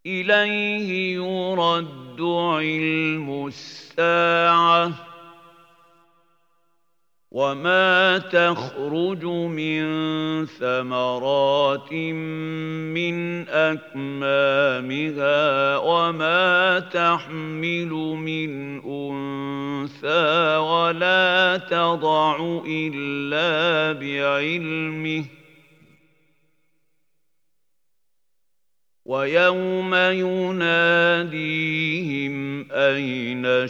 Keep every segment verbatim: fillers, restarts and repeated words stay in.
إِلَيْهِ يُرَدُّ عِلْمُ السَّاعَةِ ۚ وَمَا تَخْرُجُ مِن ثَمَرَاتٍ مِّنْ أَكْمَامِهَا وَمَا تَحْمِلُ مِنْ أُنثَىٰ وَلَا تَضَعُ إِلَّا بِعِلْمِهِ ۚ وَيَوْمَ يُنَادِيهِمْ أَيْنَ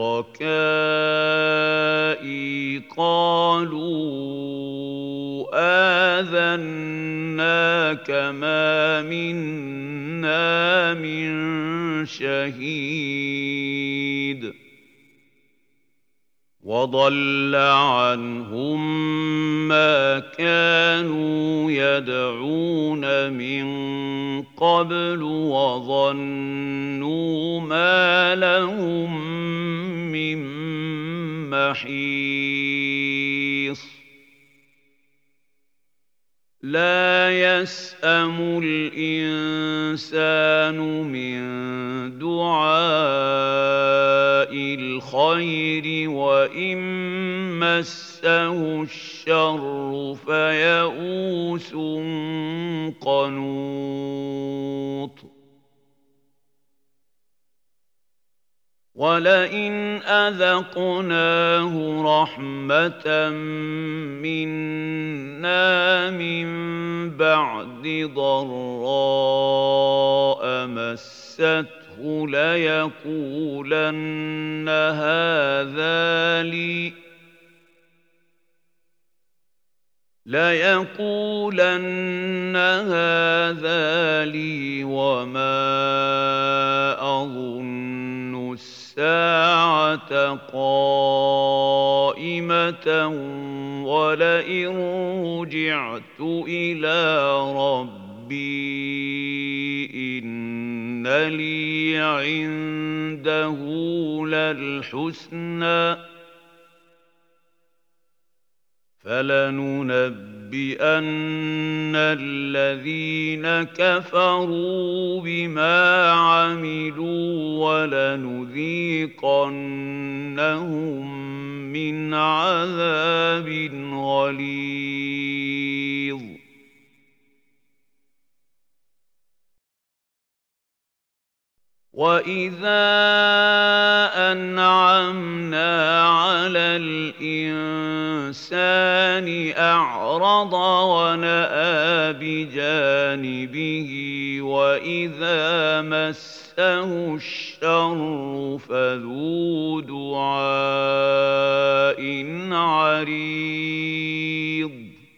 شُرَكَائِي قَالُوا آذَنَّاكَ مَا مِنَّا مِن شَهِيدٍ وَضَلَّ عَنْهُم مَّا كَانُوا يَدْعُونَ مِن قَبْلُ وَظَنُّوا مَا لَهُم مِّن مَّحِيصٍ لَا يَسْأَمُ الْإِنسَانُ مِن دُعَاءِ الْخَيْرِ وَإِن مَّسَّهُ الشَّرُّ فَيَئُوسٌ قَنُوطٌ وَلَئِنْ أَذَقْنَاهُ رَحْمَةً مِّنَّا مِن بَعْدِ ضَرَّاءَ مَسَّتْهُ لَيَقُولَنَّ هَٰذَا لِي لَيَقُولَنَّ هَٰذَا لِي وَمَا أَظُنُّ السَّاعَةَ قَائِمَةً وَلَئِن رُّجِعْتُ إِلَىٰ رَبِّي إِنَّ لِي عِندَهُ لَلْحُسْنَىٰ ۚ فَلَنُنَبِّئَنَّ الَّذِينَ كَفَرُوا بِمَا عَمِلُوا وَلَنُذِيقَنَّهُم مِّنْ عَذَابٍ غَلِيظٍ وَإِذَا أَنْعَمْنَا عَلَى الْإِنسَانِ أَعْرَضَ وَنَأَىٰ بِجَانِبِهِ وَإِذَا مَسَّهُ الشَّرُّ فَذُو دُعَاءٍ عَرِيضٍ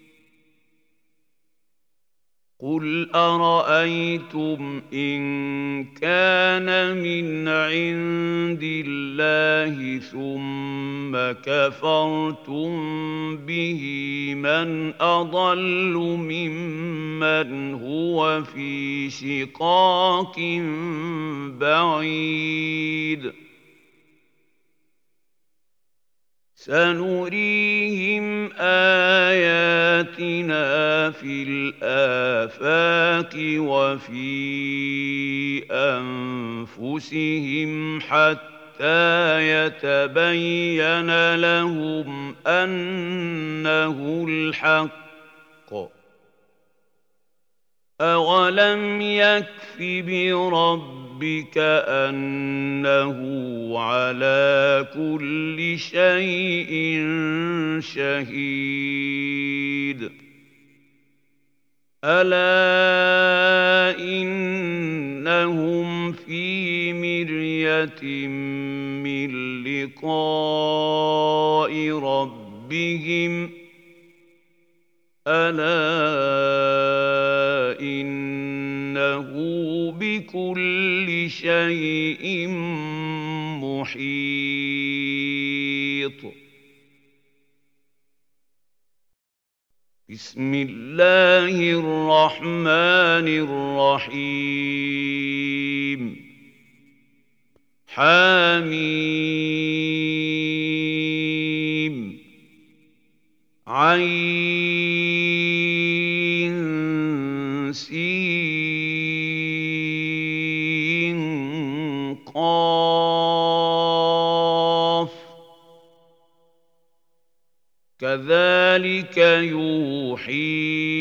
قُلْ أَرَأَيْتُمْ إِن كَانَ مِنْ عِندِ اللَّهِ ثُمَّ كَفَرْتُم بِهِ مَنْ أَضَلُّ مِمَّنْ هُوَ فِي شِقَاقٍ بَعِيدٍ سَنُرِيهِمْ آيَاتِنَا فِي الْآفَاقِ وَفِي أَنفُسِهِمْ حَتَّىٰ يَتَبَيَّنَ لَهُمْ أَنَّهُ الْحَقُّ ۗ أَوَلَمْ يَكْفِ بِرَبِّكَ أَنَّهُ عَلَىٰ كُلِّ شَيْءٍ شَهِيدٌ أَلَا إِنَّهُمْ فِي مِرْيَةٍ مِّن لِّقَاءِ رَبِّهِمْ أَلَا إِنَّهُ بِكُلِّ شَيْءٍ مُحِيطٌ بسم الله الرحمن الرحيم حم عين سين كذلك يوحي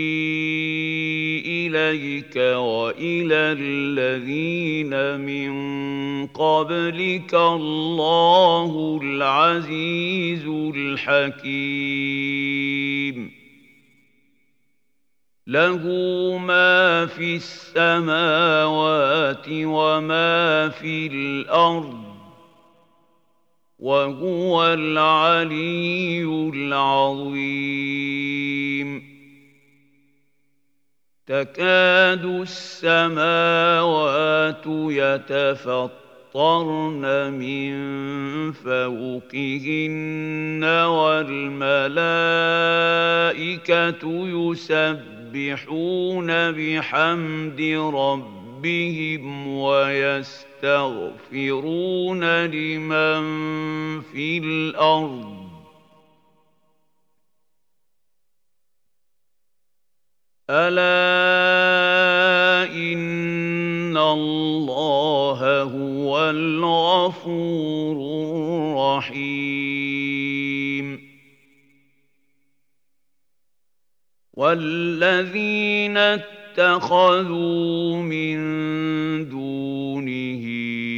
إليك وإلى الذين من قبلك الله العزيز الحكيم له ما في السماوات وما في الأرض وهو العلي العظيم تكاد السماوات يتفطرن من فوقهن والملائكة يسبحون بحمد ربهم ويستغفرون لمن في الأرض ألا إن الله هو الغفور الرحيم والذين اتخذوا من دونه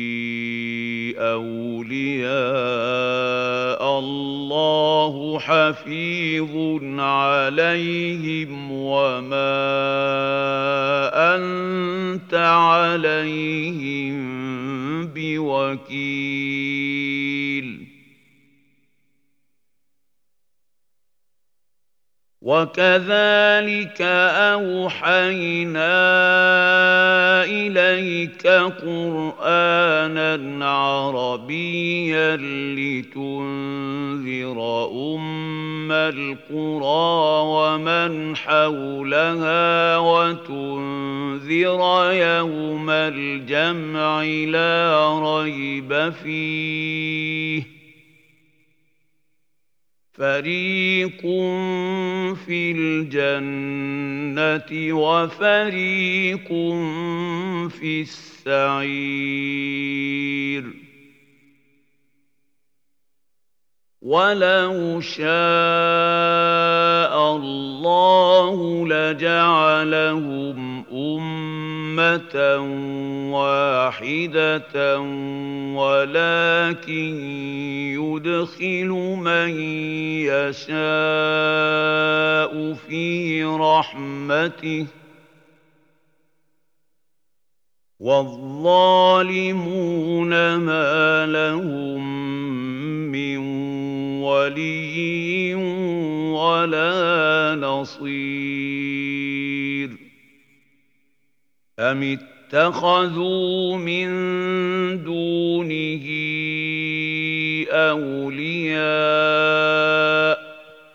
أولياء الله حفيظ عليهم وما أنت عليهم بوكيل وكذلك أوحينا إليك قرآنا عربيا لتنذر أم القرى ومن حولها وتنذر يوم الجمع لا ريب فيه فريق في الجنة وفريق في السعير ولو شاء الله لجعلهم أمة واحدة ولكن يدخل من يشاء في رحمته والظالمون ما لهم من ولي ولا نصير أم اتخذوا من دونه أولياء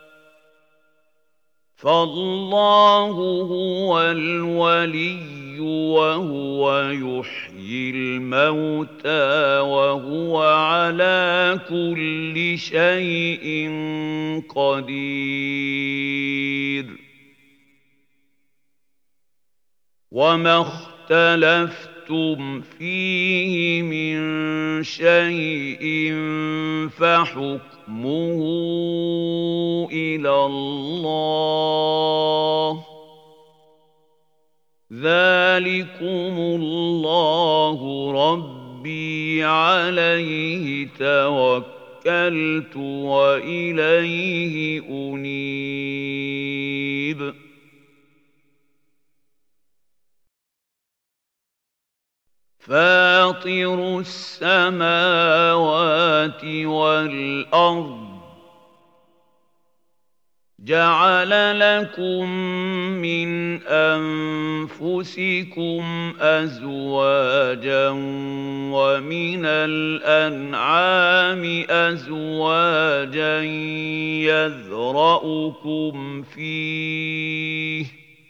فالله هو الولي وهو يحيي الموتى وهو على كل شيء قدير وما اختلفتم فيه من شيء فحكمه إلى الله ذلكم الله ربي عليه توكلت وإليه أنيب فاطر السماوات والأرض جعل لكم من أنفسكم أزواجا ومن الأنعام أزواجا يذرأكم فيه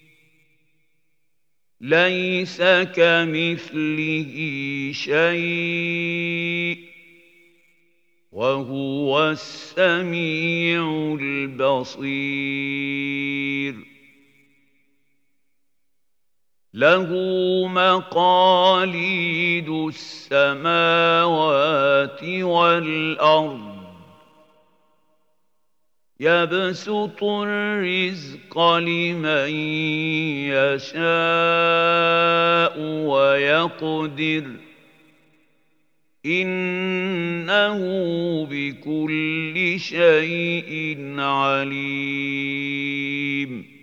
ليس كمثله شيء وهو السميع البصير له مقاليد السماوات والأرض يبسط الرزق لمن يشاء ويقدر إنه بكل شيء عليم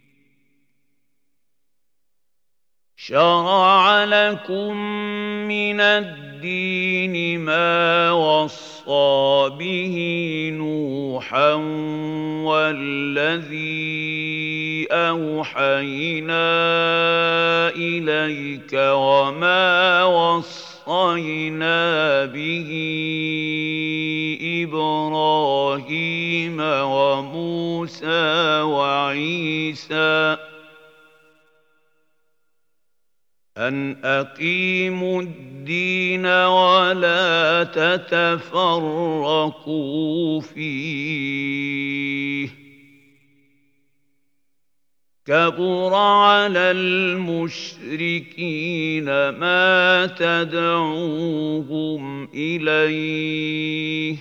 شرع لكم من الدين ما وصى به نوحا والذي أوحينا إليك وما وصينا به إبراهيم وموسى وعيسى أن أقيموا الدين ولا تتفرقوا فيه كبر على المشركين ما تدعوهم إليه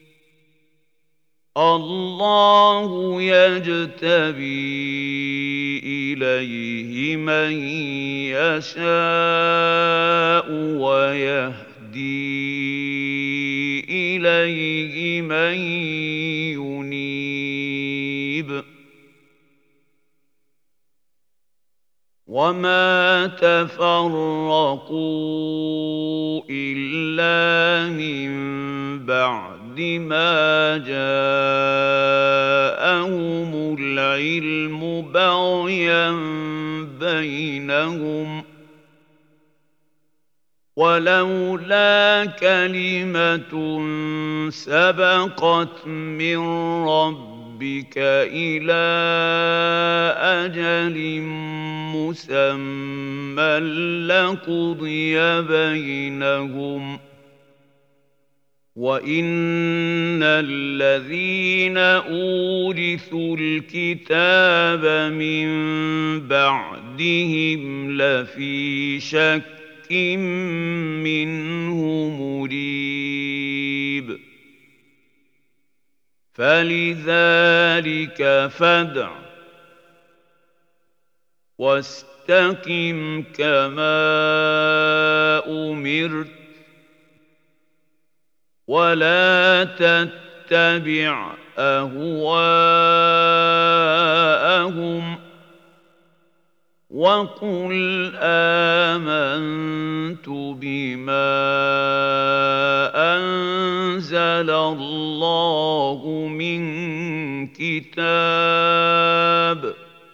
الله يجتبي إليه من يشاء ويهدي إليه من ينيب وما تفرقوا إلا من بعد ما جاءهم العلم بغيا بينهم ولولا كلمة سبقت من ربك إلى أجل مسمى لقضي بينهم وَإِنَّ الَّذِينَ أُورِثُوا الْكِتَابَ مِن بَعْدِهِمْ لَفِي شَكٍّ مِّنْهُ مُرِيبٍ فَلِذَلِكَ فَادْعُ وَاسْتَقِمْ كَمَا أُمِرْتَ ولا تتبع أهواءهم وقل آمنت بما أنزل الله من كتاب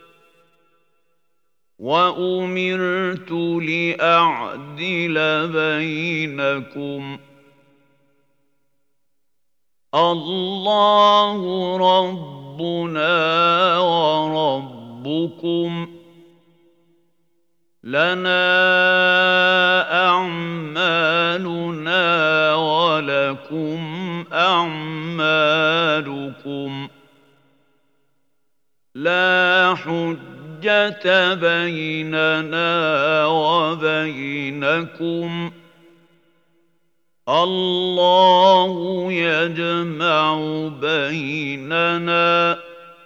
وأمرت لأعدل بينكم الله ربنا وربكم لنا أعمالنا ولكم أعمالكم لا حجة بيننا وبينكم الله يجمع بيننا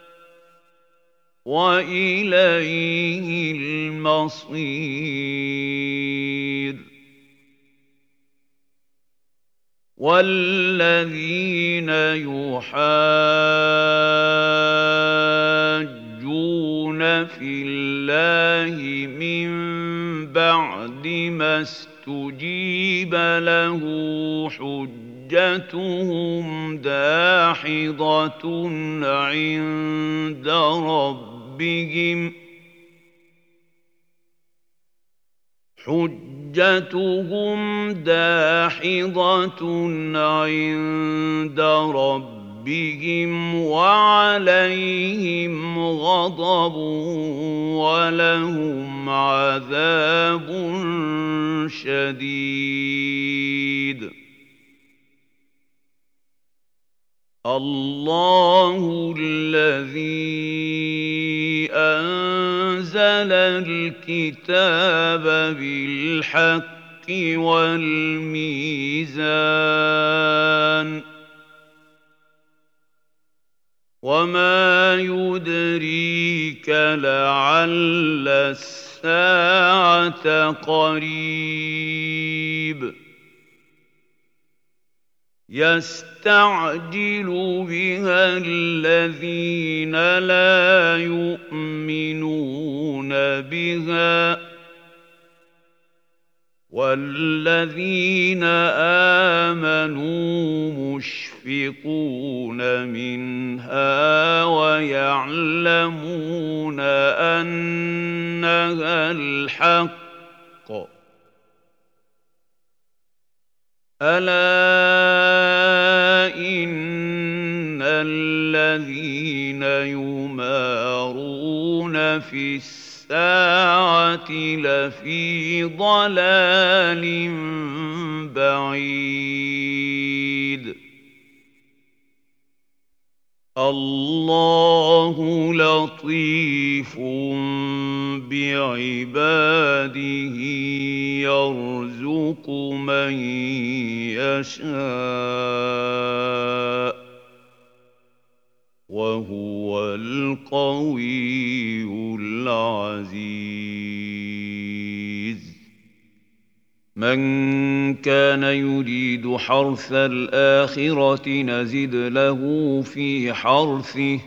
وإليه المصير والذين يحاجون في الله من بعد ما استجيب له حجتهم داحضة عند ربهم حجتهم داحضة عند ربهم وعليهم غضب ولهم عذاب شديد الله الذي أنزل الكتاب بالحق والميزان وما يدريك لعل الساعة قريب يستعجل بها الذين لا يؤمنون بها والذين آمنوا مشفقون منها ويعلمون أنها الحق ألا إن الذين يمارون في الساعة لفي ضلال بعيد الله لطيف بعباده يرزق من يشاء وهو القوي العزيز من كان يريد حرث الآخرة نزد له في حرثه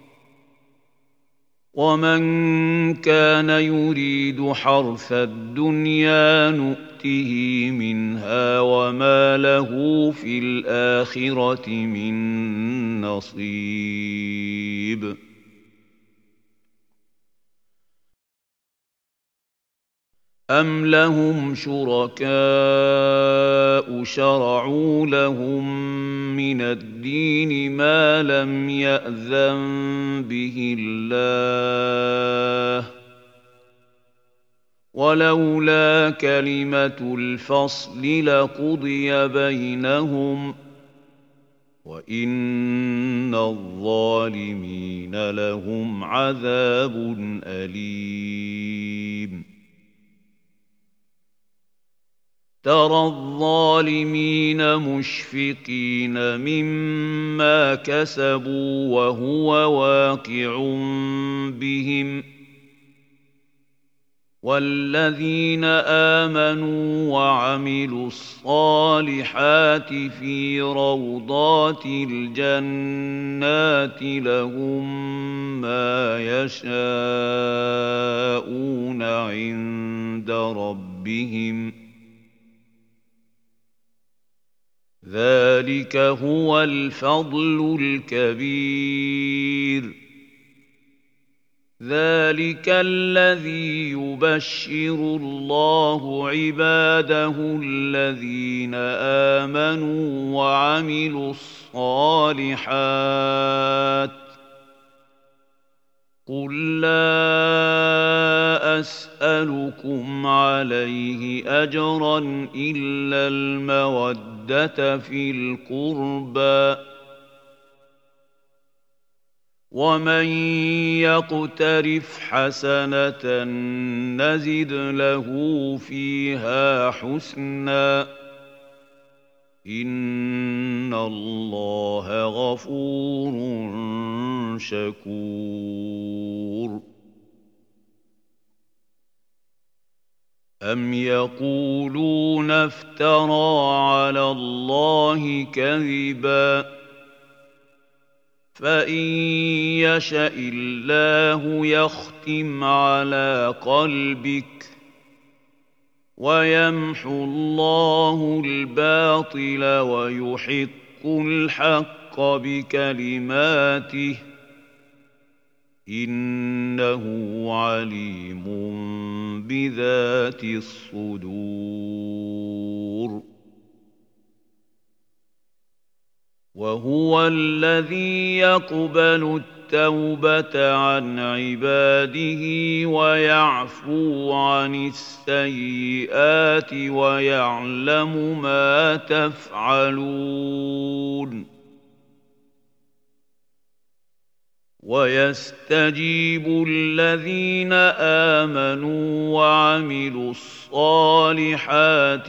ومن كان يريد حرث الدنيا نؤته منها وما له في الآخرة من نصيب أم لهم شركاء شرعوا لهم من الدين ما لم يأذن به الله ولولا كلمة الفصل لقضي بينهم وإن الظالمين لهم عذاب أليم ترى الظالمين مشفقين مما كسبوا وهو واقع بهم والذين آمنوا وعملوا الصالحات في روضات الجنات لهم ما يشاءون عند ربهم ذلك هو الفضل الكبير ذلك الذي يبشر الله عباده الذين آمنوا وعملوا الصالحات قل لا أسألكم عليه أجرا إلا المودة في القربى ومن يقترف حسنة نزد له فيها حسنا إن الله غفور شكور أم يقولون افترى على الله كذبا فإن يشأ الله يختم على قلبك ويمحو الله الباطل ويحق الحق بكلماته إنه عليم بذات الصدور وهو الذي يقبل التوبة عن عباده ويعفو عن السيئات ويعلم ما تفعلون ويستجيب الذين آمنوا وعملوا الصالحات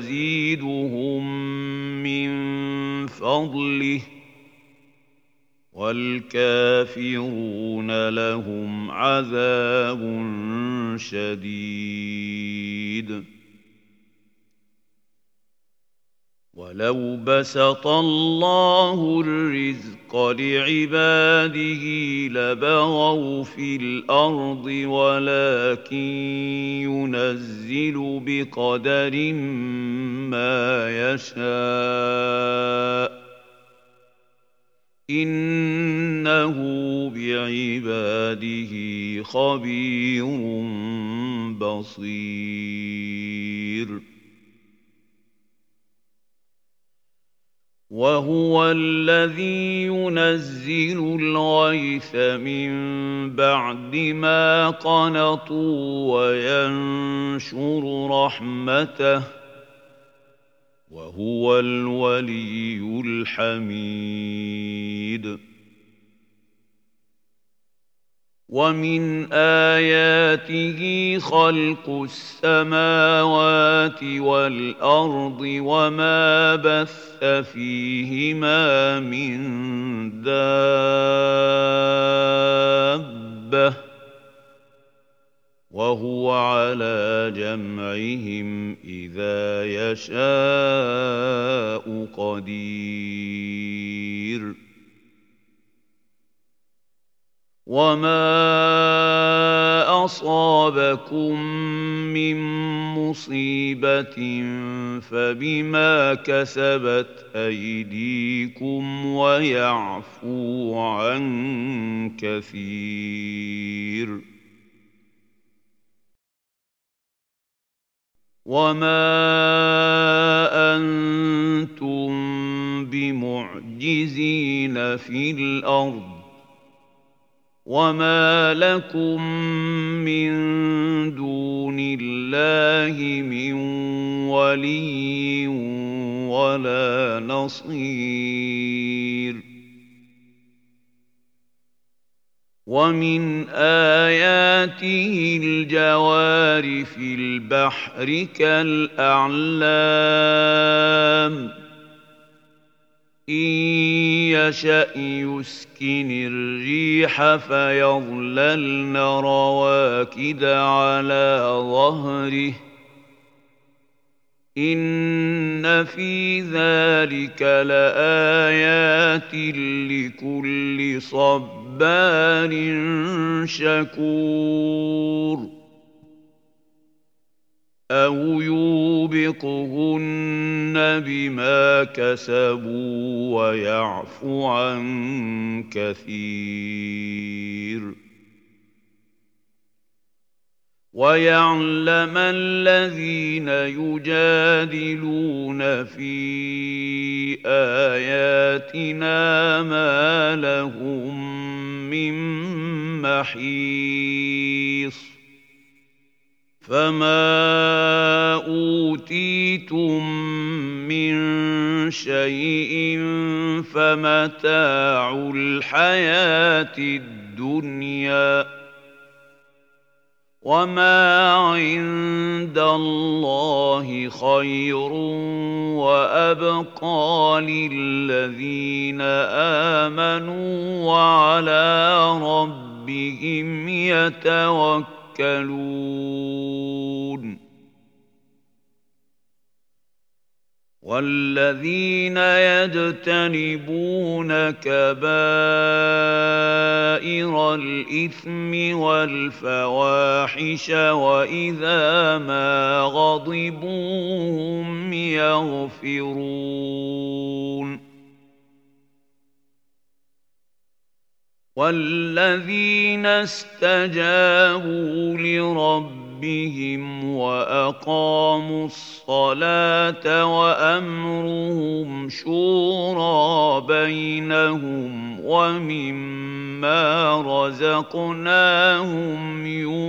ويزيدهم من فضله وَالْكَافِرُونَ لَهُمْ عَذَابٌ شَدِيدٌ. وَلَوْ بَسَطَ اللَّهُ الرِّزْقَ لِعِبَادِهِ لَبَغَوْا فِي الْأَرْضِ وَلَكِن يُنَزِّلُ بِقَدَرٍ مَّا يَشَاءُ ۚ إِنَّهُ بِعِبَادِهِ خَبِيرٌ بَصِيرٌ. وَهُوَ الَّذِي يُنَزِّلُ الْغَيْثَ مِن بَعْدِ مَا قَنَطُوا وَيَنشُرُ رَحْمَتَهُ ۚ وَهُوَ الْوَلِيُّ الْحَمِيدُ. وَمِنْ آيَاتِهِ خَلْقُ السَّمَاوَاتِ وَالْأَرْضِ وَمَا بَثَّ فِيهِمَا مِن دَابَّةٍ ۚ وَهُوَ عَلَىٰ جَمْعِهِمْ إِذَا يَشَاءُ قَدِيرٌ. وَمَا أَصَابَكُم مِّن مُّصِيبَةٍ فَبِمَا كَسَبَتْ أَيْدِيكُمْ وَيَعْفُو عَن كَثِيرٍ. وَمَا أَنتُم بِمُعْجِزِينَ فِي الْأَرْضِ، وَمَا لَكُم مِّن دُونِ اللَّهِ مِن وَلِيٍّ وَلَا نَصِيرٍ. وَمِنْ آيَاتِهِ الْجَوَارِ فِي الْبَحْرِ كَالْأَعْلَامِ، إِن يَشَأْ يُسْكِنِ الرِّيحَ فَيَظْلَلْنَ رَوَاكِدَ عَلَىٰ ظَهْرِهِ ۚ إِنَّ فِي ذَٰلِكَ لَآيَاتٍ لِّكُلِّ صَبَّارٍ شَكُورٍ. أَوْ يُوبِقْهُنَّ بِمَا كَسَبُوا وَيَعْفُ عَن كَثِيرٍ. وَيَعْلَمَ الَّذِينَ يُجَادِلُونَ فِي آيَاتِنَا مَا لَهُم مِّن مَّحِيصٍ. فَمَا أُوتِيتُم مِّن شَيْءٍ فَمَتَاعُ الْحَيَاةِ الدُّنْيَا ۖ وَمَا عِندَ اللَّهِ خَيْرٌ وَأَبْقَىٰ لِلَّذِينَ آمَنُوا وَعَلَىٰ رَبِّهِمْ يَتَوَكَّلُونَ. وَالَّذِينَ يَجْتَنِبُونَ كَبَائِرَ الْإِثْمِ وَالْفَوَاحِشَ وَإِذَا مَا غَضِبُوا هُمْ يَغْفِرُونَ. وَالَّذِينَ اسْتَجَابُوا لِرَبِّهِمْ وَأَقَامُوا الصَّلَاةَ وَأَمْرُهُمْ شُورَىٰ بَيْنَهُمْ وَمِمَّا رَزَقْنَاهُمْ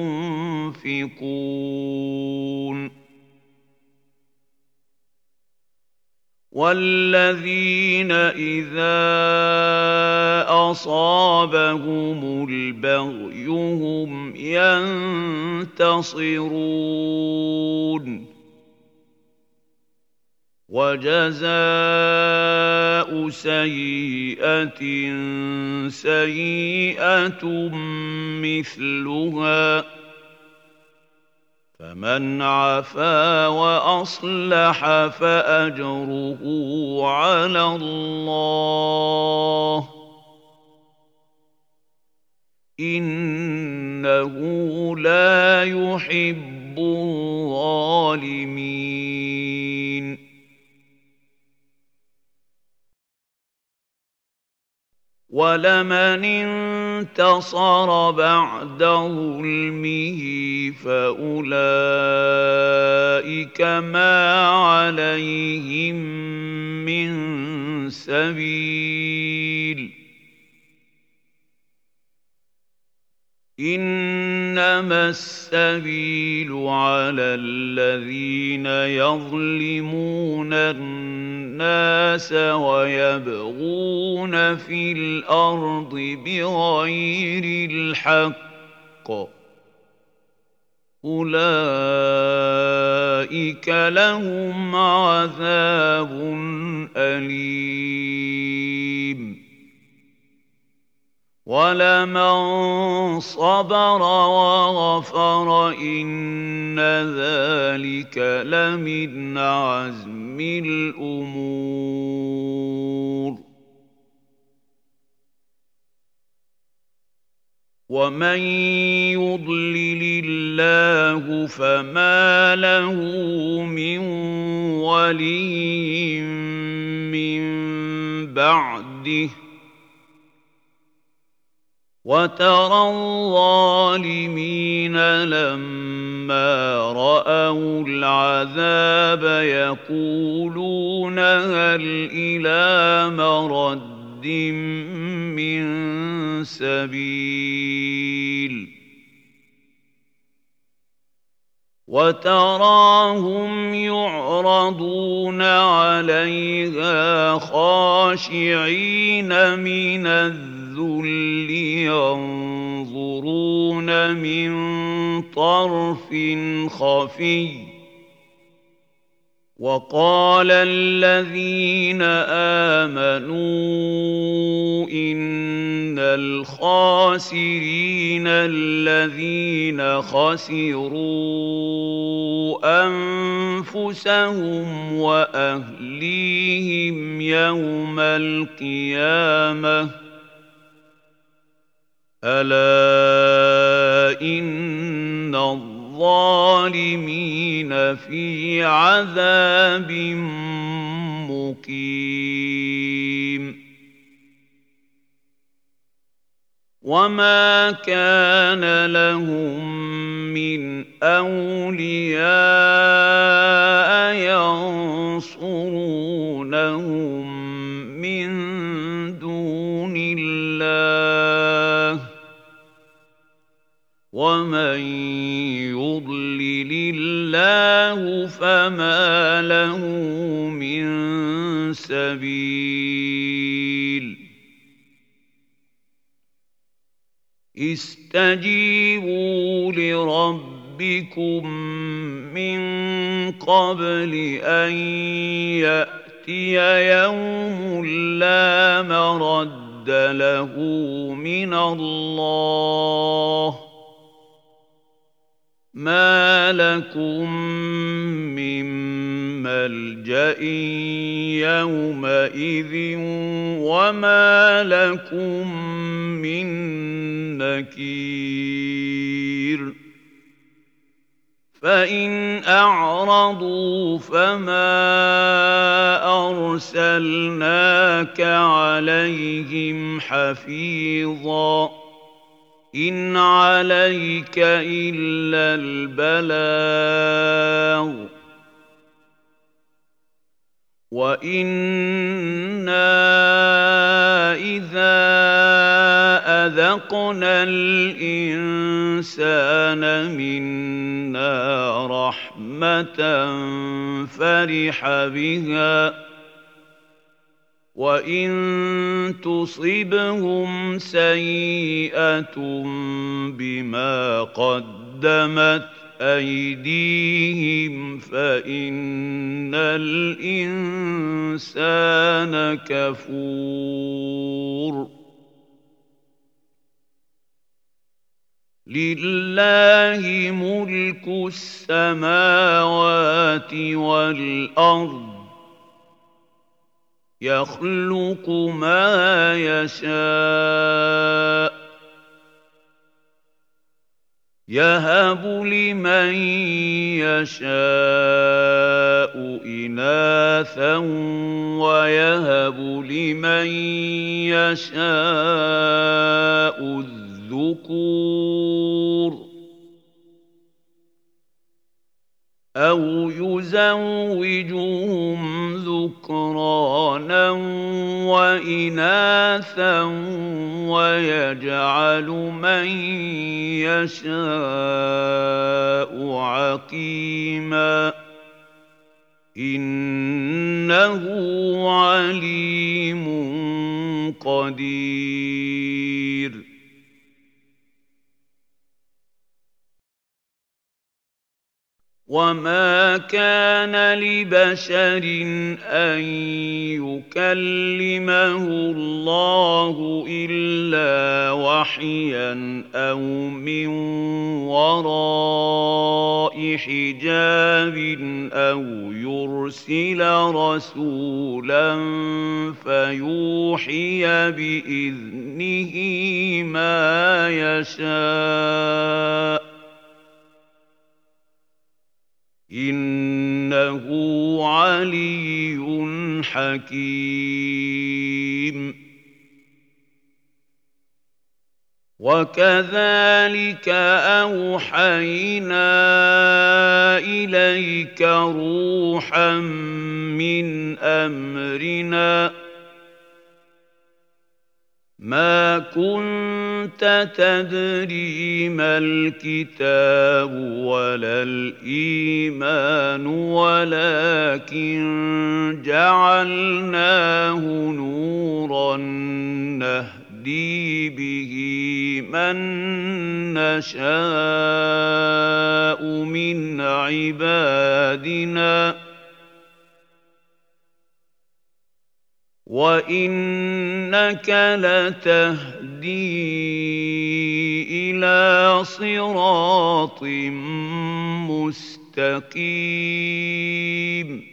يُنفِقُونَ. وَالَّذِينَ إِذَا أَصَابَهُمُ الْبَغْيُ هُمْ يَنتَصِرُونَ. وَجَزَاؤُهُم وجزاء سيئة سيئة مثلها فمن عفا وأصلح فأجره على الله إنه لا يحب الظالمين ولمن انتصر بعد ظلمه فأولئك ما عليهم من سبيل إنما السبيل على الذين يظلمون الناس ويبغون في الأرض بغير الحق أولئك لهم عذاب أليم ولمن صبر وغفر إن ذلك لمن عزم الأمور ومن يضلل الله فما له من ولي من بعده وترى الظالمين لما رأوا العذاب يقولون هل إلى مرد من سبيل وتراهم يعرضون عليها خاشعين من الذل ينظرون من طرف خفي وقال الذين آمنوا إن الخاسرين الذين خسروا أنفسهم وأهليهم يوم القيامة ألا إن الظالمين في عذاب مقيم وما كان لهم من أولياء ينصرونهم من دون الله ومن يضلل الله فما له من سبيل استجيبوا لربكم من قبل أن يأتي يوم لا مرد له من الله ما لكم من ملجأ يومئذ وما لكم من نكير فإن أعرضوا فما أرسلناك عليهم حفيظا إن عليك إلا البلاغ وإنا إذا أذقنا الإنسان منا رحمة فرح بها وإن تصبهم سيئة بما قدمت أَيْدِيهِمْ فَإِنَّ الْإِنسَانَ كَفُورٌ لِلَّهِ مُلْكُ السَّمَاوَاتِ وَالْأَرْضِ يَخْلُقُ مَا يَشَاءُ يَهَبُ لِمَن يَشَاءُ إِنَاثًا وَيَهَبُ لِمَن يَشَاءُ الذُّكُورَ أَوْ يُزَوِّجُهُمْ ذُكْرَانًا وَإِنَاثًا وَيَجْعَلُ مَن يَشَاءُ عَقِيمًا إِنَّهُ عَلِيمٌ قَدِيرٌ وَمَا كَانَ لِبَشَرٍ أَن يُكَلِّمَهُ اللَّهُ إِلَّا وَحْيًا أَوْ مِن وَرَاءِ حِجَابٍ أَوْ يُرْسِلَ رَسُولًا فَيُوحِيَ بِإِذْنِهِ مَا يَشَاءُ إِنَّهُ عَلِيٌّ حَكِيمٌ وَكَذَلِكَ أَوْحَيْنَا إِلَيْكَ رُوحًا مِّنْ أَمْرِنَا مَا كُنتَ تَدْرِي مَا الْكِتَابُ وَلَا الْإِيمَانُ وَلَٰكِن جَعَلْنَاهُ نُورًا نَّهْدِي بِهِ مَن نَّشَاءُ مِنْ عِبَادِنَا وَإِنَّكَ لَتَهْدِي إِلَىٰ صِرَاطٍ مُّسْتَقِيمٍ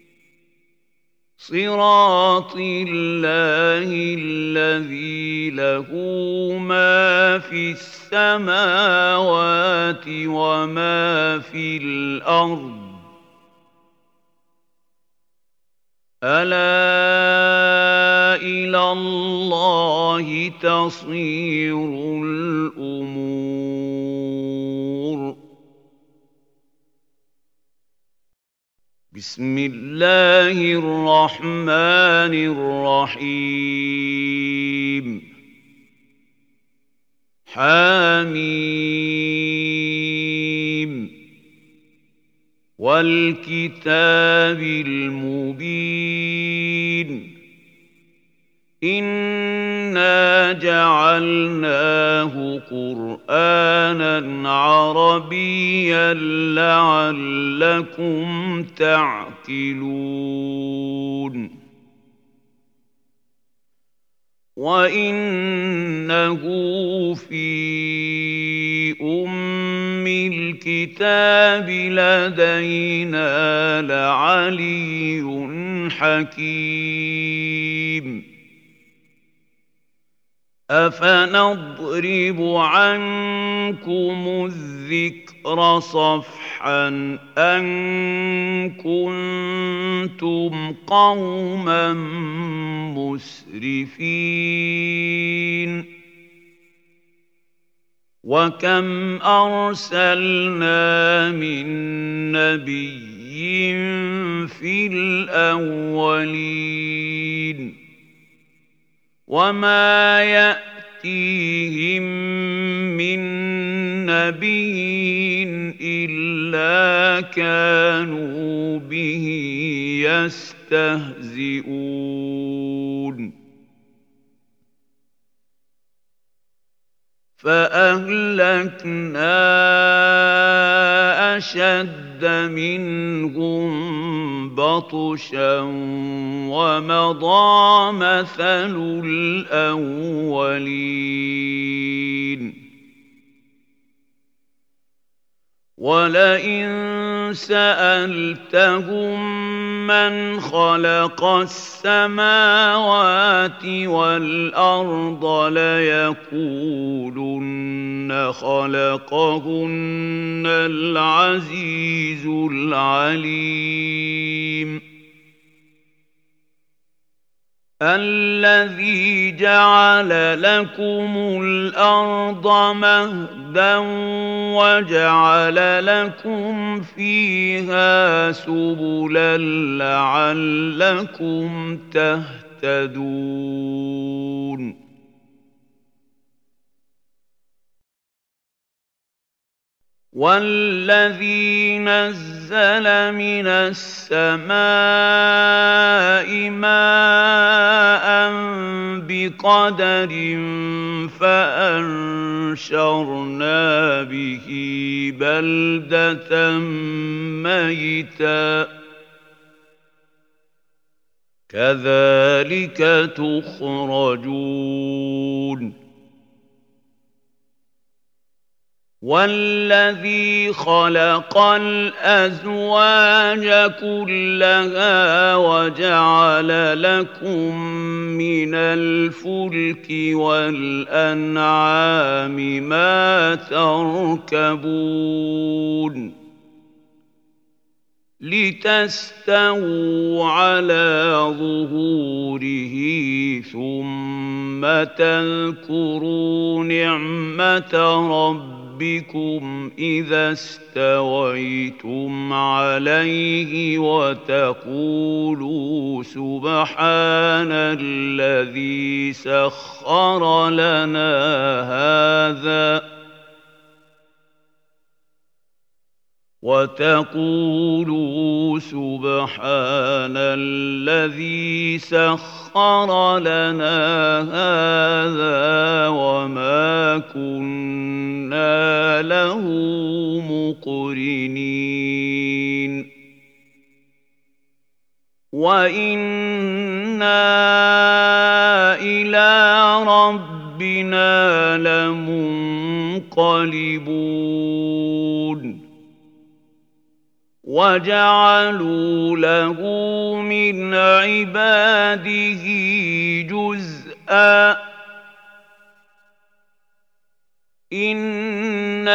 صِرَاطِ اللَّهِ الَّذِي لَهُ مَا فِي السَّمَاوَاتِ وَمَا فِي الْأَرْضِ أَلَا إِلَى اللَّهِ تَصِيرُ الْأُمُورُ بسم الله الرحمن الرحيم حميم والكتاب المبين إنا جعلناه قرآنا عربيا لعلكم تعقلون وإنه في أم الكتاب لدينا لعلي حكيم أفنضرب عنكم الذكر صفحا أن كنتم قوما مسرفين وكم أرسلنا من نبي في الأولين وما يأتيهم من نبي إلا كانوا به يستهزئون. فأهلكنا أشد منهم بطشا ومضى مثل الأولين ولئن سألتهم من خلق السماوات والأرض ليقولن خلقهن العزيز العليم الذي جعل لكم الأرض مهدا وجعل لكم فيها سبلا لعلكم تهتدون والذي نزل من السماء ماء بقدر فأنشرنا به بلدة ميتا كذلك تخرجون والذي خلق الأزواج كلها وجعل لكم من الفلك والأنعام ما تركبون لتستووا على ظهوره ثم تذكروا نعمة ربكم ربكم إذا استويتم عليه وتقولوا سبحان الذي سخر لنا هذا وتقولوا سبحان الذي سخر لنا هذا وما كنا له مقرنين وإنا إلى ربنا لمنقلبون وجعلوا له من عباده جزءا إن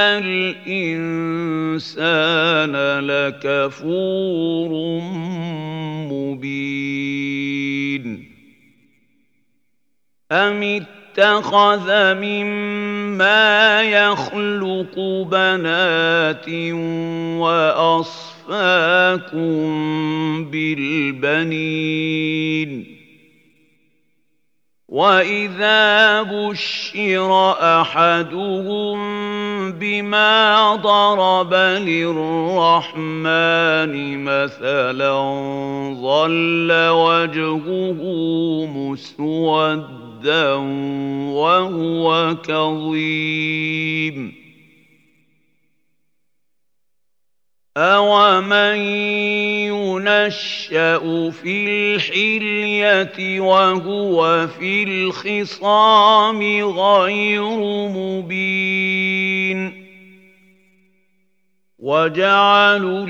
الإنسان لكفور مبين أم اتخذ مما يخلق بنات وأصفاكم بالبنين وإذا بشر أحدهم بما ضرب للرحمن مثلا ظل وجهه مسودا وهو كظيم أَوَمَن يُنَشَّأُ فِي الْحِلْيَةِ وَهُوَ فِي الْخِصَامِ غَيْرُ مُبِينٍ وَجَعَلُوا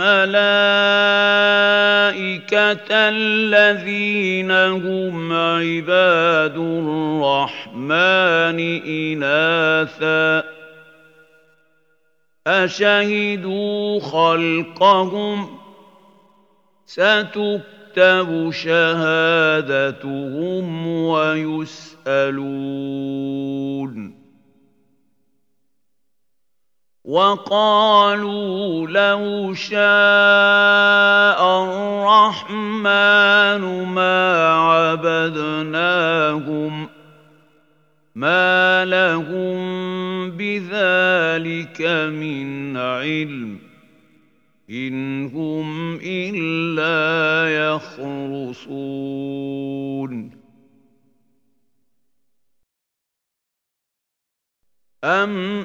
الْمَلَائِكَةَ الَّذِينَ هُمْ عِبَادُ الرَّحْمَنِ إِنَاثًا أشهدوا خلقهم ستكتب شهادتهم ويسألون وقالوا لو شاء الرحمن ما عبدناهم ما لهم بذلك من علم إن هم إلا يخرصون أَمْ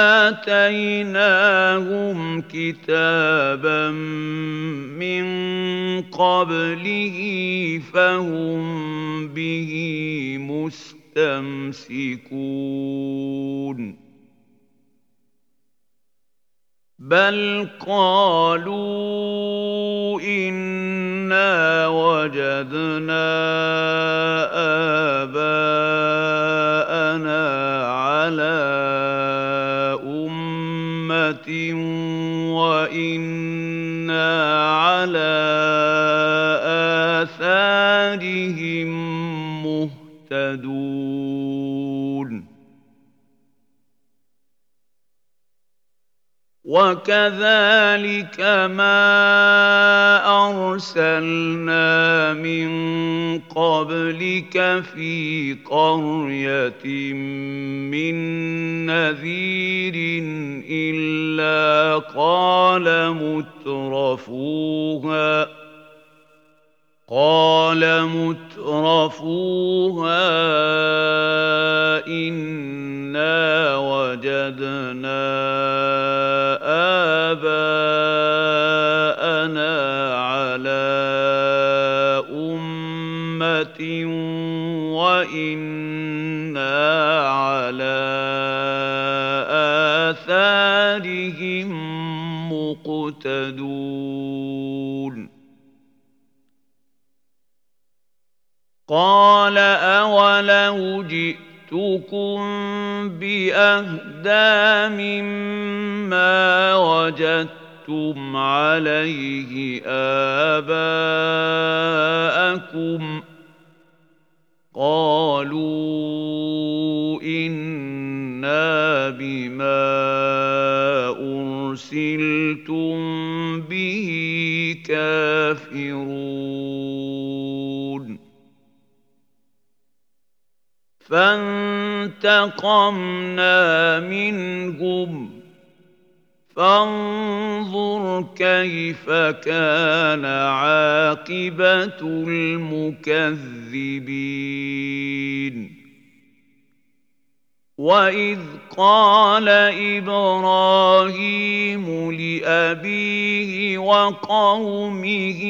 آتَيْنَاهُمْ كِتَابًا مِّن قَبْلِهِ فَهُم بِهِ مُسْتَمْسِكُونَ بَلْ قَالُوا إِنَّا وَجَدْنَا آبَاءَنَا عَلَىٰ أُمَّةٍ وَإِنَّا عَلَىٰ آثَارِهِم مُّهْتَدُونَ وَكَذَٰلِكَ مَا أَرْسَلْنَا مِن قَبْلِكَ فِي قَرْيَةٍ مِّن نَّذِيرٍ إِلَّا قَالَ مُتْرَفُوهَا قَالَ مُتْرَفُوهَا إِنَّا وَجَدْنَا آبَاءَنَا عَلَىٰ أُمَّةٍ وَإِنَّا عَلَىٰ آثَارِهِم مُّقْتَدُونَ قَالَ أَوَلَوْ جِئْتُكُم بِأَهْدَىٰ مِمَّا وَجَدتُّمْ عَلَيْهِ آبَاءَكُمْ ۖ قَالُوا إِنَّا بِمَا أُرْسِلْتُم بِهِ كَافِرُونَ فَانتَقَمْنَا مِنْهُمْ فَانظُرْ كَيْفَ كَانَ عَاقِبَةُ الْمُكَذِّبِينَ وَإِذْ قَالَ إِبْرَاهِيمُ لِأَبِيهِ وَقَوْمِهِ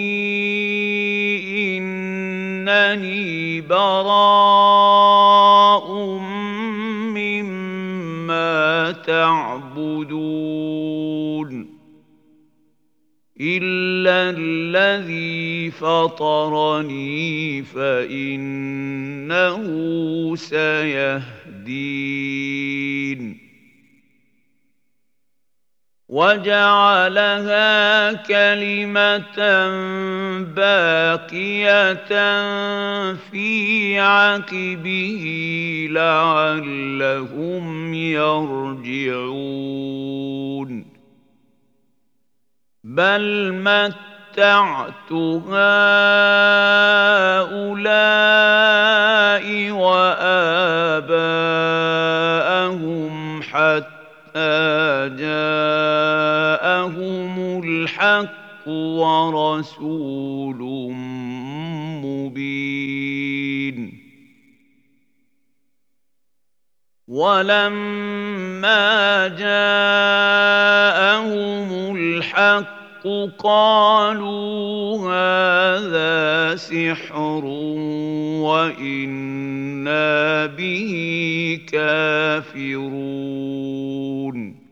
إِنَّنِي بَرَاءٌ مِّمَّا تَعْبُدُونَ إِلَّا الَّذِي فَطَرَنِي فَإِنَّهُ سَيَهْدِينِ وَجَعَلَهَا كَلِمَةً بَاقِيَةً فِي عَقِبِهِ لَعَلَّهُمْ يَرْجِعُونَ بَلْ مَتَّعْتُ هَٰؤُلَاءِ وَآبَاءَهُمْ حَتَّىٰ جَاءَهُمُ الْحَقُّ وَرَسُولٌ مُّبِينٌ وَلَمَّا جَاءَهُمُ الْحَقُّ قَالُوا هَٰذَا سِحْرٌ وَإِنَّا بِهِ كَافِرُونَ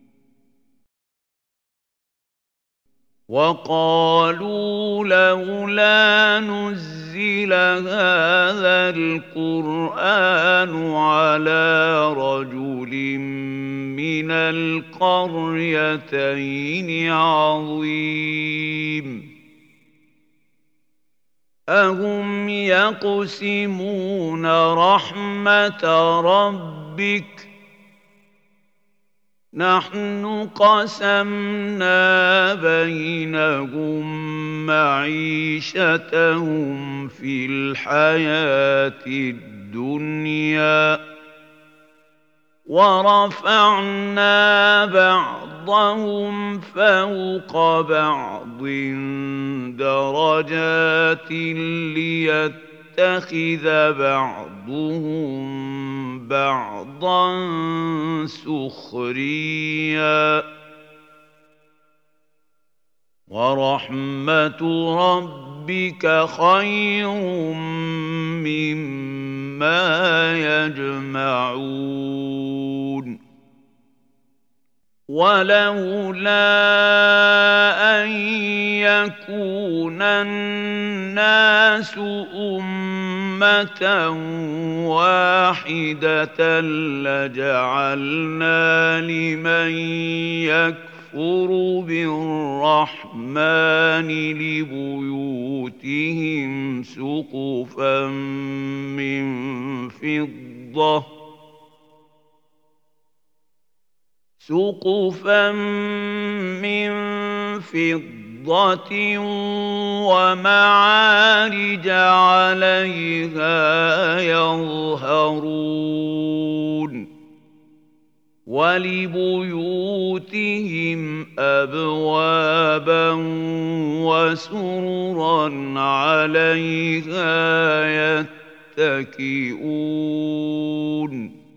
وَقَالُوا لَوْلَا نُزِّلَ هَٰذَا الْقُرْآنُ عَلَىٰ رَجُلٍ مِّنَ الْقَرْيَتَيْنِ عَظِيمٍ أَهُمْ يَقْسِمُونَ رَحْمَةَ رَبِّكَ ۚ نَحْنُ قَسَمْنَا بَيْنَهُم مَّعِيشَتَهُمْ فِي الْحَيَاةِ الدُّنْيَا وَرَفَعْنَا بَعْضَهُمْ فَوْقَ بَعْضٍ دَرَجَاتٍ لِّيَتَّخِذَ بَعْضُهُم بَعْضًا سُخْرِيًّا ۗ وَرَحْمَةُ رَبِّكَ خَيْرٌ مِّمَّا يَجْمَعُونَ وَلَوْلَا أَن يَكُونَ النَّاسُ أُمَّةً وَاحِدَةً لَّجَعَلْنَا لِمَن يَكْفُرُ بِالرَّحْمَٰنِ لِبُيُوتِهِمْ سُقُفًا مِّن فِضَّةٍ سُقُفًا مِّن فِضَّةٍ وَمَعَارِجَ عَلَيْهَا يَظْهَرُونَ وَلِبُيُوتِهِمْ أَبْوَابًا وَسُرُرًا عَلَيْهَا يَتَّكِئُونَ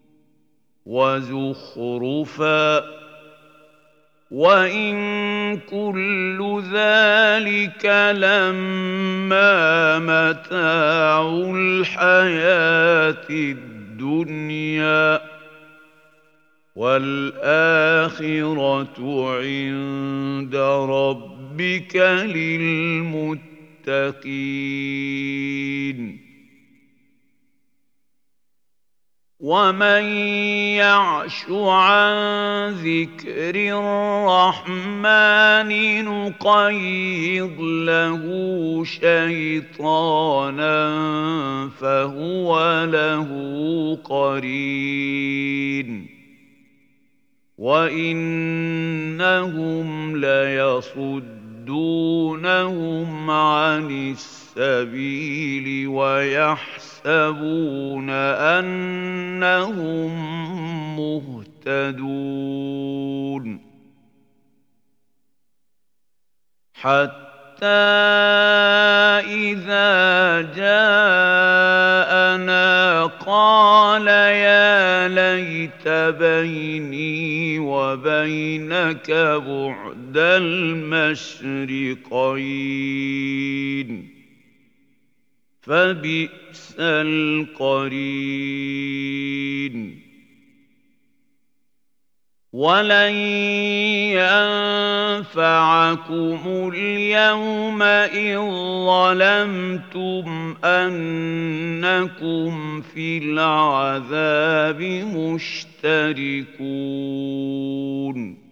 وَزُخْرُفًا ۚ وَإِن كُلُّ ذَٰلِكَ لَمَّا مَتَاعُ الْحَيَاةِ الدُّنْيَا ۚ وَالْآخِرَةُ عِندَ رَبِّكَ لِلْمُتَّقِينَ وَمَن يَعْشُ عَن ذِكْرِ الرَّحْمَٰنِ نُقَيِّضْ لَهُ شَيْطَانًا فَهُوَ لَهُ قَرِينٌ وَإِنَّهُمْ لَيَصُدُّونَهُمْ عَنِ السَّبِيلِ وَيَحْسَبُونَ أَنَّهُم مُّهْتَدُونَ حَتَّىٰ إِذَا جَاءَنَا قَالَ يَا لَيْتَ بَيْنِي وَبَيْنَكَ بُعْدَ الْمَشْرِقَيْنِ فَبِئْسَ الْقَرِينُ وَلَن يَنفَعَكُمُ الْيَوْمَ إِذ ظَّلَمْتُمْ أَنَّكُمْ فِي الْعَذَابِ مُشْتَرِكُونَ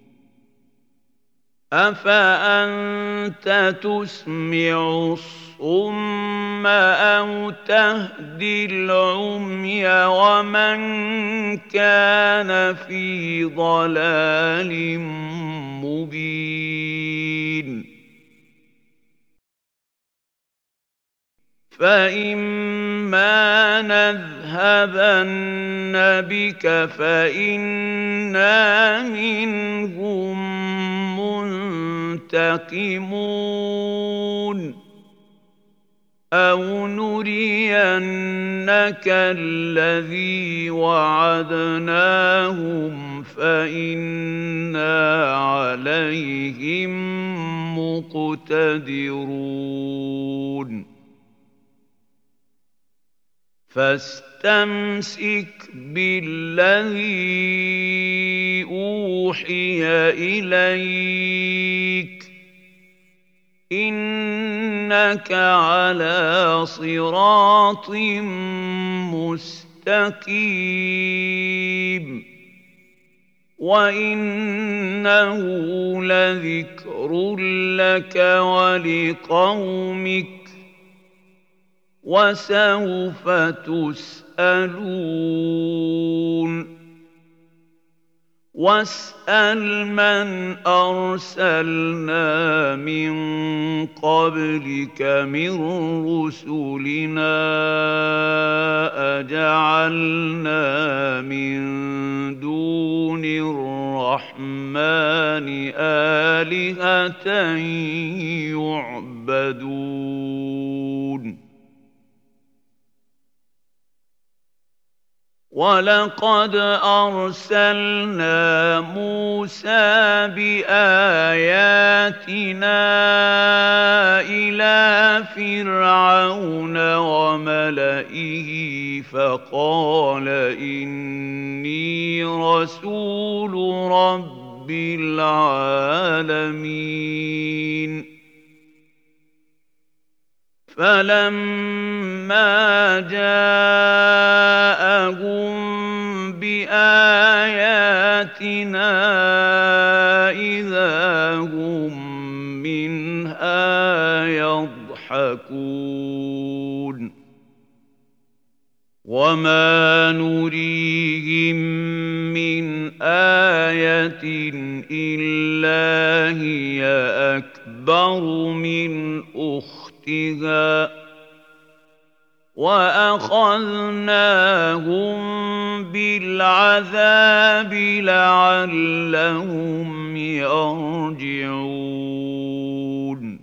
أَفَأَنتَ تُسْمِعُ الصُّمَّ أَوْ تَهْدِي الْعُمْيَ وَمَن كَانَ فِي ضَلَالٍ مُّبِينٍ فَإِمَّا نَذْهَبَنَّ بِكَ فَإِنَّا مِنْهُم مُّنتَقِمُونَ أَوْ نُرِيَنَّكَ الَّذِي وَعَدْنَاهُمْ فَإِنَّا عَلَيْهِم مُّقْتَدِرُونَ فَاسْتَمْسِكْ بِالَّذِي أُوحِيَ إِلَيْكَ ۖ إِنَّكَ عَلَىٰ صِرَاطٍ مُّسْتَقِيمٍ وَإِنَّهُ لَذِكْرٌ لَّكَ وَلِقَوْمِكَ وَسَوْفَ تُسْأَلُونَ وَاسْأَلْ مَنْ أَرْسَلْنَا مِن قَبْلِكَ مِن رُّسُلِنَا أَجَعَلْنَا مِن دُونِ الرَّحْمَٰنِ آلِهَةً يُعْبَدُونَ وَلَقَدْ أَرْسَلْنَا مُوسَىٰ بِآيَاتِنَا إِلَىٰ فِرْعَوْنَ وَمَلَئِهِ فَقَالَ إِنِّي رَسُولُ رَبِّ الْعَالَمِينَ فَلَمَّا جَاءَهُم بِآيَاتِنَا إِذَا هُم مِّنْهَا يَضْحَكُونَ وَمَا نُرِيهِم مِّنْ آيَةٍ إِلَّا هِيَ أَكْبَرُ مِنْ أُخْتِهَا وَأَخَذْنَاهُم بِالْعَذَابِ لَعَلَّهُمْ يَرْجِعُونَ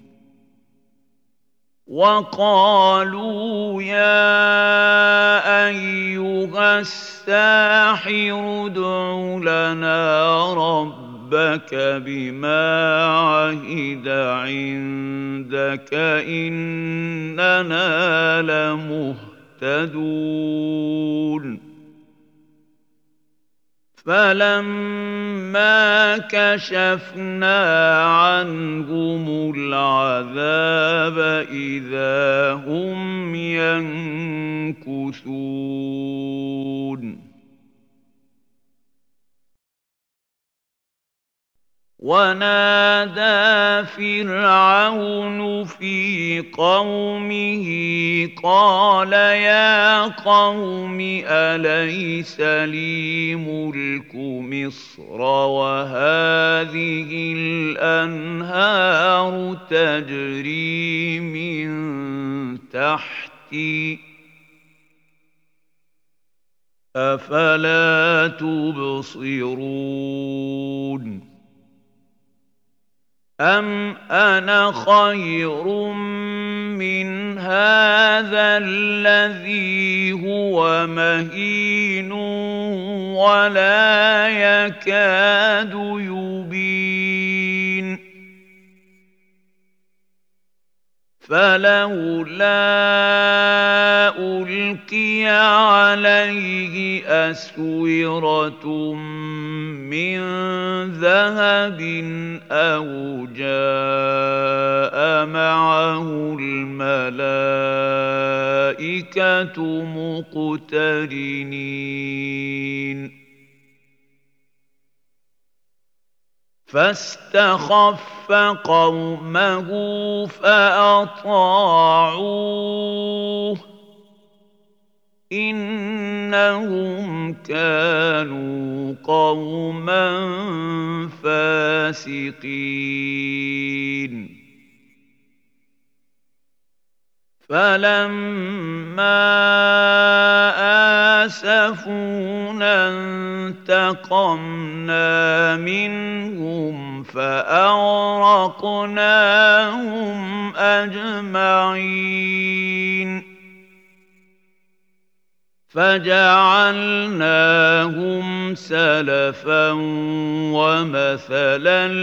وَقَالُوا يَا أَيُّهَ السَّاحِرُ ادْعُ لَنَا رَبَّكَ بِمَا عَهِدَ عِندَكَ إِنَّنَا لَمُهْتَدُونَ فَلَمَّا كَشَفْنَا عَنْهُمُ الْعَذَابَ إِذَا هُمْ يَنكُثُونَ وَنَادَىٰ فِرْعَوْنُ فِي قَوْمِهِ قَالَ يَا قَوْمِ أَلَيْسَ لِي مُلْكُ مِصْرَ وَهَٰذِهِ الْأَنْهَارُ تَجْرِي مِن تَحْتِي ۖ أَفَلَا تُبْصِرُونَ أَمْ أَنَا خَيْرٌ مِّنْ هَٰذَا الَّذِي هُوَ مَهِينٌ وَلَا يَكَادُ يُبِينُ فَلَوْلَا أُلْقِيَ عَلَيْهِ أَسْوِرَةٌ مِّن ذَهَبٍ أَوْ جَاءَ مَعَهُ الْمَلَائِكَةُ مُقْتَرِنِينَ فَاسْتَخَفَّ قَوْمَهُ فَأَطَاعُوهُ ۚ إِنَّهُمْ كَانُوا قَوْمًا فَاسِقِينَ فَلَمَّا آسَفُونَا انتَقَمْنَا مِنْهُمْ فَأَغْرَقْنَاهُمْ أَجْمَعِينَ فَجَعَلْنَاهُمْ سَلَفًا وَمَثَلًا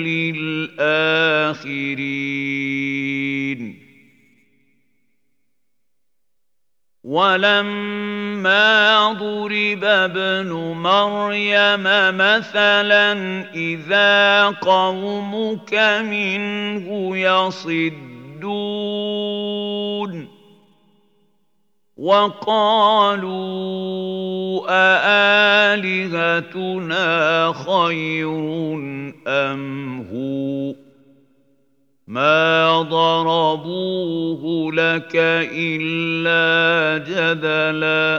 لِّلْآخِرِينَ وَلَمَّا ضُرِبَ ابْنُ مَرْيَمَ مَثَلًا إِذَا قَوْمُكَ مِنْهُ يَصِدُّونَ وَقَالُوا أَآلِهَتُنَا خَيْرٌ أَمْ هُوَ ۚ مَا ضَرَبُوهُ لَكَ إِلَّا جَدَلًا ۚ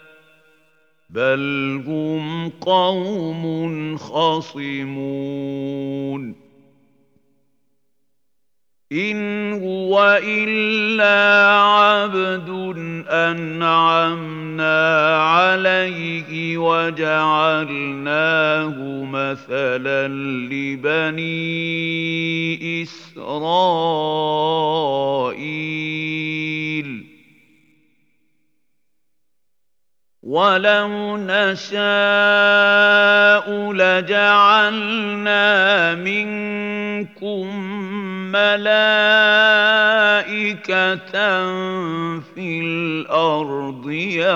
بَلْ هُمْ قَوْمٌ خَصِمُونَ إِنْ هُوَ إِلَّا عَبْدٌ أَنْعَمْنَا عَلَيْهِ وَجَعَلْنَاهُ مَثَلًا لِّبَنِي إِسْرَائِيلَ وَلَوْ نَشَاءُ لَجَعَلْنَا مِنكُم مَّلَائِكَةً فِي الْأَرْضِ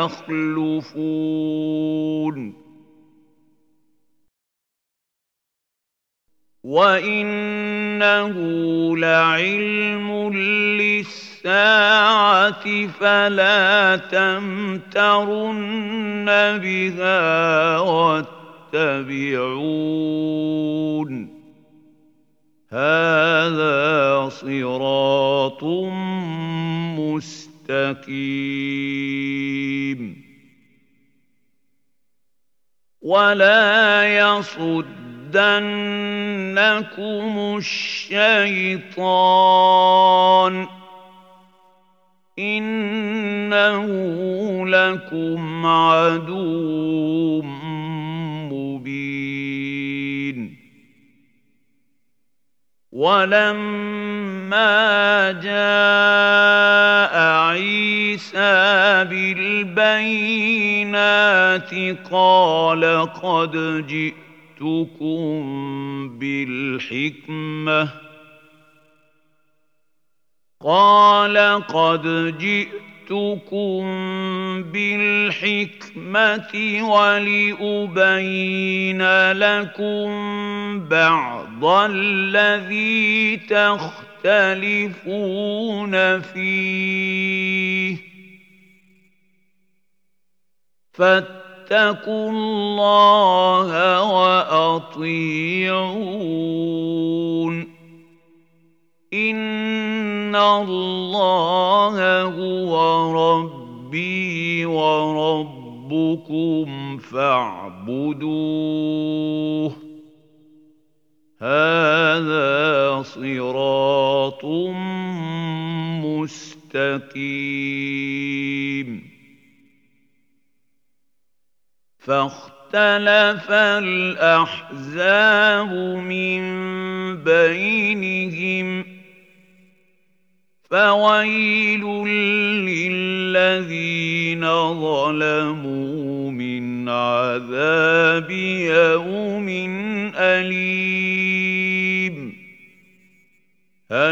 يَخْلُفُونَ وَإِنَّهُ لَعِلْمٌ لِّلسَّاعَةِ فَلَا تَمْتَرُنَّ بِهَا وَاتَّبِعُونِ هَٰذَا صِرَاطٌ مُّسْتَقِيمٌ وَلَا يَصُدَّنَّكُمُ الشَّيْطَانُ ۖ إِنَّهُ لَكُمْ عَدُوٌّ مُّبِينٌ وَلَمَّا جَاءَ عِيسَىٰ بِالْبَيِّنَاتِ قَالَ قَدْ جِئْتُكُم بِالْحِكْمَةِ قَالَ قَدْ جِئْتُكُم بِالْحِكْمَةِ وَلِأُبَيِّنَ لَكُم بَعْضَ الَّذِي تَخْتَلِفُونَ فِيهِ ۖ فَاتَّقُوا اللَّهَ وَأَطِيعُونِ إِنَّ اللَّهَ هُوَ رَبِّي وَرَبُّكُمْ فَاعْبُدُوهُ هَٰذَا صِرَاطٌ مُّسْتَقِيمٌ فَاخْتَلَفَ الْأَحْزَابُ مِن بَيْنِهِمْ ۖ فَوَيْلٌ لِّلَّذِينَ ظَلَمُوا مِنْ عَذَابِ يَوْمٍ أَلِيمٍ هَلْ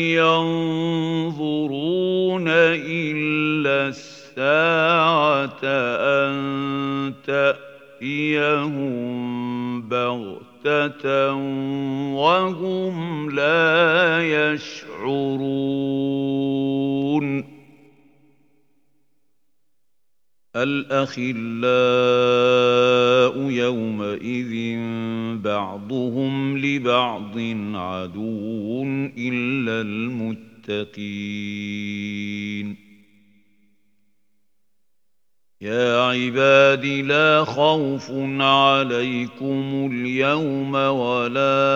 يَنظُرُونَ إِلَّا السَّاعَةَ أَن تَأْتِيَهُم بَغْتَةً وَهُمْ لَا يَشْعُرُونَ الْأَخِلَّاءُ يَوْمَئِذٍ بَعْضُهُمْ لِبَعْضٍ عَدُوٌّ إِلَّا الْمُتَّقِينَ يَا عِبَادِ لَا خَوْفٌ عَلَيْكُمُ الْيَوْمَ وَلَا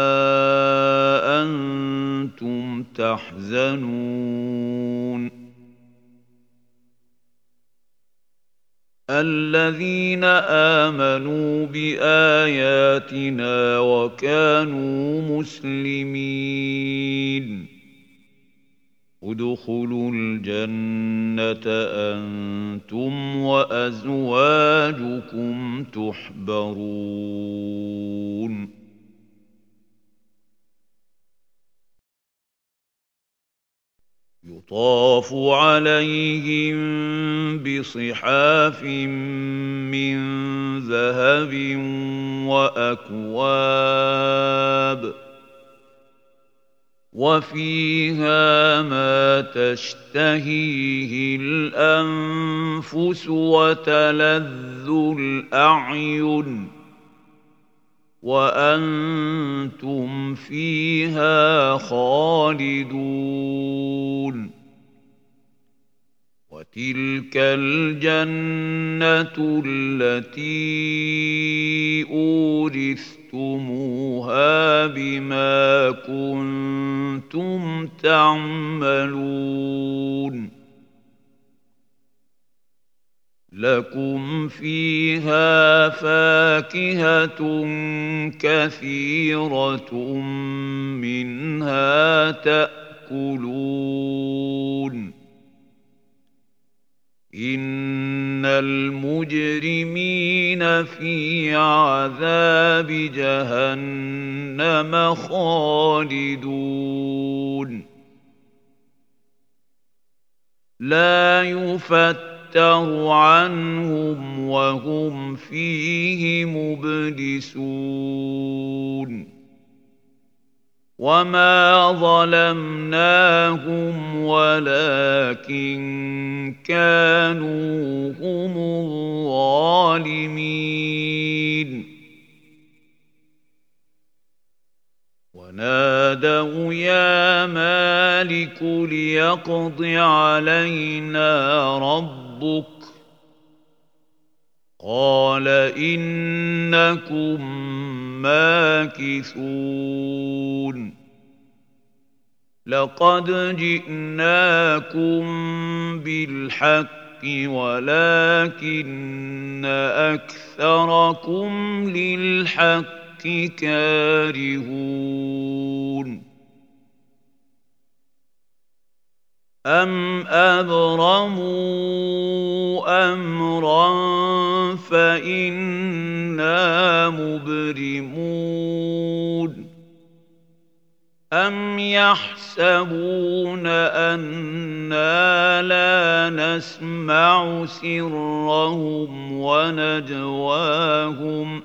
أَنتُمْ تَحْزَنُونَ الَّذِينَ آمَنُوا بِآيَاتِنَا وَكَانُوا مُسْلِمِينَ ادْخُلُوا الْجَنَّةَ أَنتُمْ وَأَزْوَاجُكُمْ تُحْبَرُونَ يُطَافُ عَلَيْهِم بِصِحَافٍ مِّن ذَهَبٍ وَأَكْوَابٍ وَفِيهَا مَا تَشْتَهِيهِ الْأَنفُسُ وَتَلَذُّ الْأَعْيُنُ وَأَنتُمْ فِيهَا خَالِدُونَ وَتِلْكَ الْجَنَّةُ الَّتِي أُورِثْتُمُوهَا بِمَا كُنتُمْ تَعْمَلُونَ لَكُمْ فِيهَا فَاكِهَةٌ كَثِيرَةٌ مِنْهَا تَأْكُلُونَ إِنَّ المجرمين في عذاب جهنم خالدون لا يفتر عنهم وهم فيه مبلسون وما ظلمناهم ولكن كانوا هم الظالمين ونادوا يا مالك ليقض علينا ربك قال إنكم ماكثون لقد جئناكم بالحق ولكن أكثركم للحق كارهون أم أبرموا أمرا فإنا مبرمون أم يحسبون أنا لا نسمع سرهم ونجواهم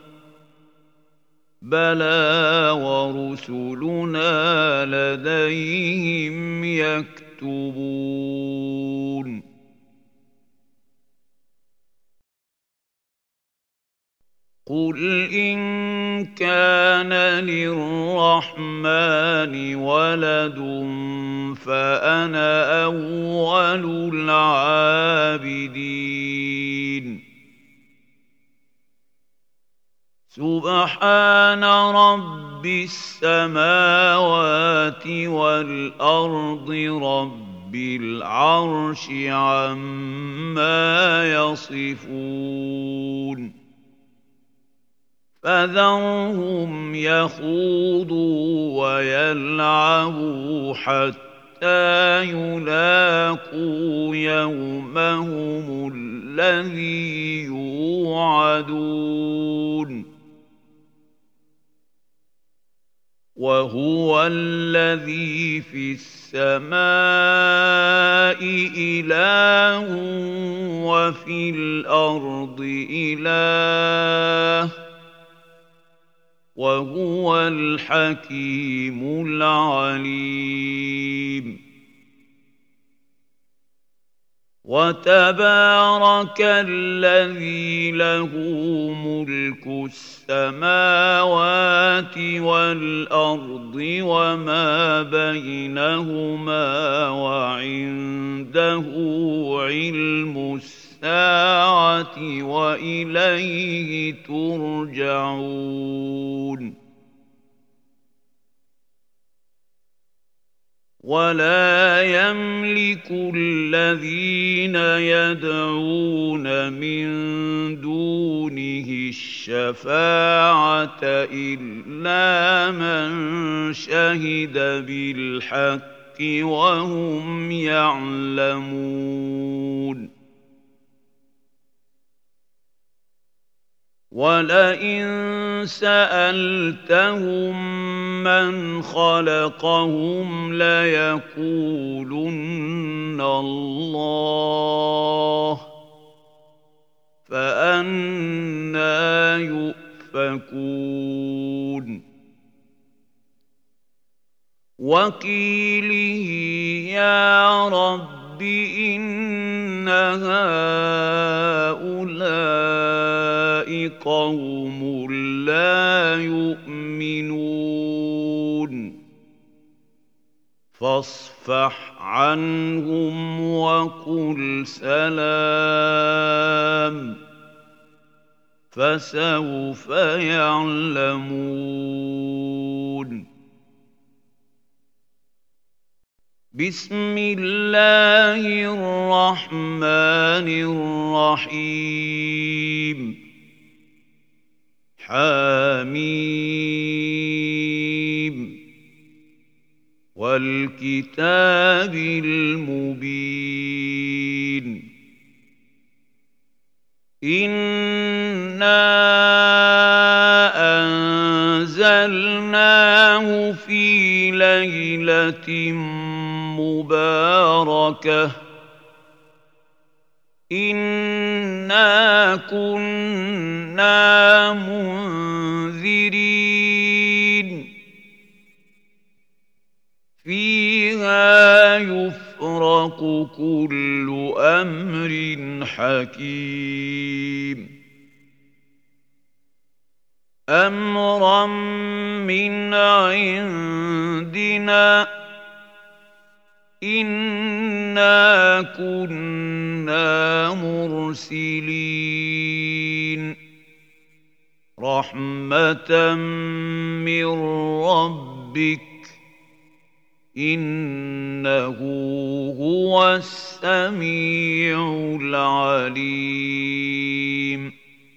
بلى ورسلنا لديهم يكتبون قل إن كان للرحمن ولد فأنا أول العابدين سبحان رب السماوات والأرض رب العرش عما يصفون فذرهم يخوضوا ويلعبوا حتى يلاقوا يومهم الذي يوعدون وهو الذي في السماء إله وفي الأرض إله وهو الحكيم العليم وتبارك الذي له ملك السماوات والأرض وما بينهما وعنده علم الساعة وإليه ترجعون ولا يملك الذين يدعون من دونه الشفاعة إلا من شهد بالحق وهم يعلمون ولئن سألتهم من خلقهم ليقولن الله فأنى يؤفكون وقيله يا رب إن هؤلاء قوم لا يؤمنون فاصفح عنهم وقل سلام فسوف يعلمون بسم الله الرحمن الرحيم حميم والكتاب المبين إِنَّا أَنزَلْنَاهُ فِي لَيْلَةٍ مُّبَارَكَةٍ إِنَّا كُنَّا مُنذِرِينَ فِيهَا يُفْرَقُ كُلُّ أَمْرٍ حَكِيمٍ أَمْرًا مِّنْ عِندِنَا إِنَّا كُنَّا مُرْسِلِينَ رَحْمَةً مِّن رَّبِّكَ إِنَّهُ هُوَ السَّمِيعُ الْعَلِيمُ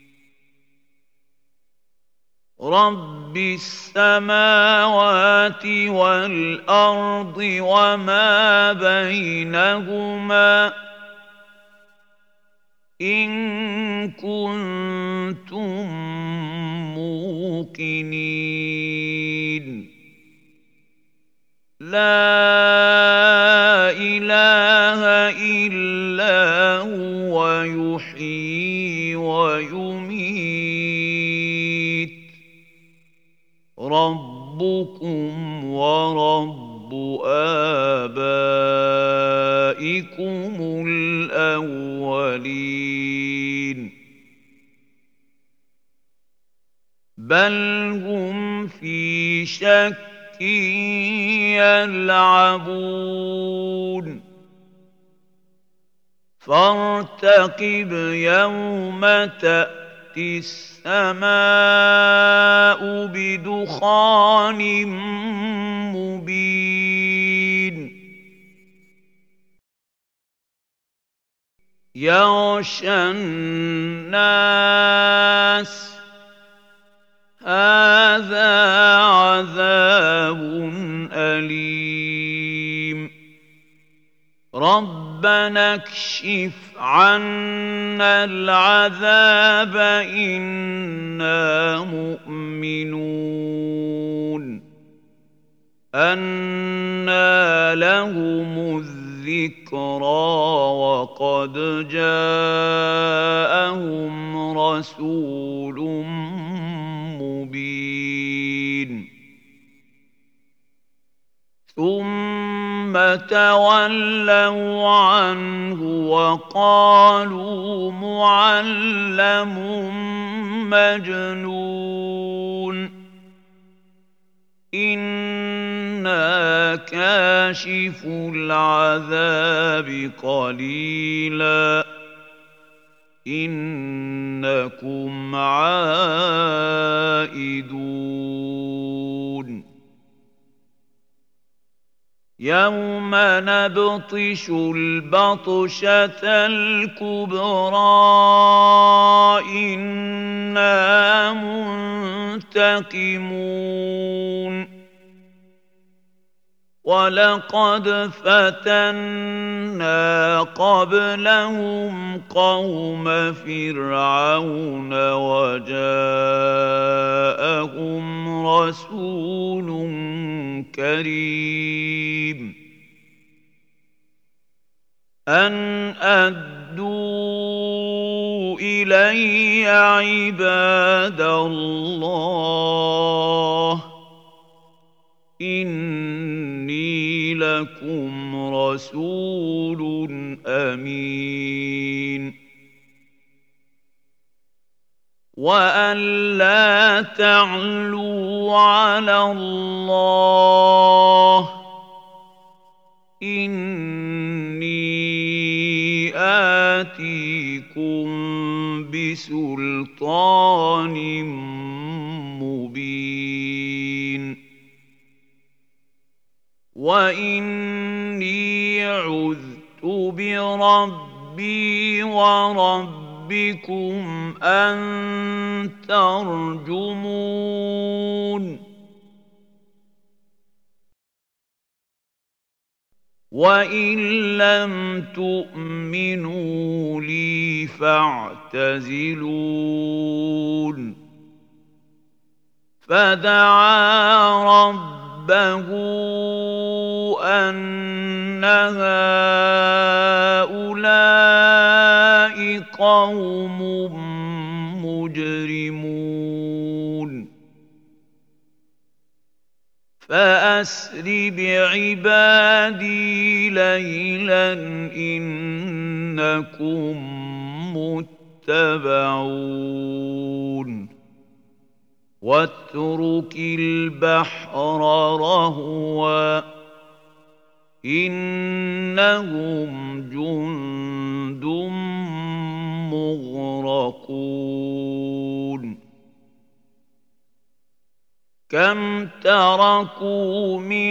رَبِّ السَّمَاوَاتِ وَالْأَرْضِ وَمَا بَيْنَهُمَا إِن كُنتُم مُّوقِنِينَ لَا إِلَٰهَ إِلَّا هُوَ يُحْيِي وَيُمِيتُ رَبُّكُمْ وَرَبُّ آبَائِكُمُ الْأَوَّلِينَ بَلْ هُمْ فِي شَكٍّ يَلْعَبُونَ فَارْتَقِبْ يَوْمَ تَأْتِي السَّمَاءُ بِدُخَانٍ مُّبِينٍ يَغْشَى النَّاسَ هَٰذَا عَذَابٌ أَلِيمٌ رَبَّنَا اكْشِفْ عَنَّا الْعَذَابَ إِنَّا مُؤْمِنُونَ أَنَّىٰ لَهُمُ الذِّكْرَىٰ وَقَدْ جَاءَهُمْ رَسُولٌ مُّبِينٌ ثُمَّ تَوَلَّوْا عَنْهُ وَقَالُوا مُعَلَّمٌ مَّجْنُونٌ إِنَّا كَاشِفُو الْعَذَابِ قَلِيلًا إِنَّكُمْ عَائِدُونَ يَوْمَ نَبْطِشُ الْبَطْشَةَ الْكُبْرَىٰ إِنَّا مُنتَقِمُونَ وَلَقَدْ فَتَنَّا قَبْلَهُمْ قَوْمَ فِرْعَوْنَ وَجَاءَهُمْ رَسُولٌ كَرِيمٌ أَنْ أَدُّوا إِلَيَّ عِبَادَ اللَّهِ إِنِّي لَكُمْ رَسُولٌ أَمِينٌ وَأَن لَّا تَعْلُوا عَلَى اللَّهِ إِنِّي آتِيكُم بِسُلْطَانٍ مُّبِينٍ وَإِنِّي عُذْتُ بِرَبِّي وَرَبِّكُمْ أَن تَرْجُمُونِ وَإِن لَّمْ تُؤْمِنُوا لِي فَاعْتَزِلُونِ فَدَعَا رَبَّهُ أَنَّ هَٰؤُلَاءِ قَوْمٌ مُّجْرِمُونَ فَأَسْرِ بِعِبَادِي لَيْلًا إِنَّكُم مُّتَّبَعُونَ وَاتْرُكِ الْبَحْرَ رَهْوًا ۖ إِنَّهُمْ جُندٌ مُّغْرَقُونَ كَمْ تَرَكُوا مِن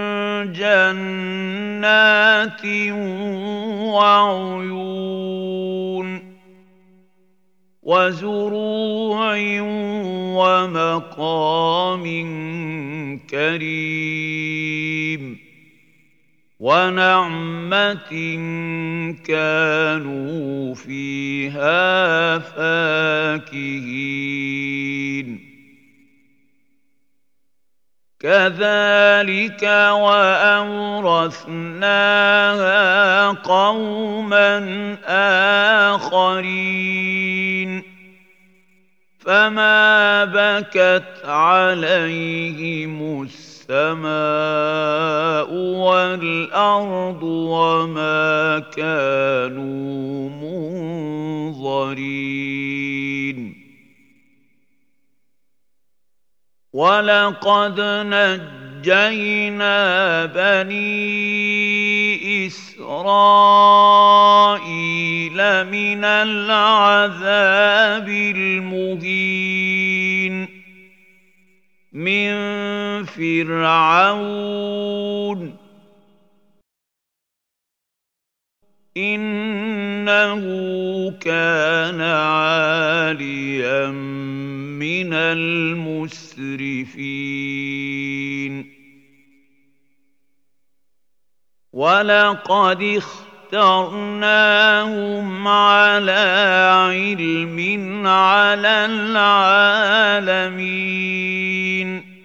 جَنَّاتٍ وَعُيُونٍ وَزُرُوعٍ وَمَقَامٍ كَرِيمٍ وَنَعْمَةٍ كَانُوا فِيهَا فَاكِهِينَ كَذَٰلِكَ وَأَوْرَثْنَاهَا قَوْمًا آخَرِينَ فَمَا بَكَتْ عَلَيْهِمُ السَّمَاءُ وَالْأَرْضُ وَمَا كَانُوا مُنظَرِينَ وَلَقَدْ نَجَّيْنَا بَنِي إِسْرَائِيلَ مِنَ الْعَذَابِ الْمُهِينِ مِن فِرْعَوْنَ إِنَّهُ كَانَ عَالِيًا مِّنَ الْمُسْرِفِينَ وَلَقَدِ اخْتَرْنَاهُمْ عَلَىٰ عِلْمٍ عَلَى الْعَالَمِينَ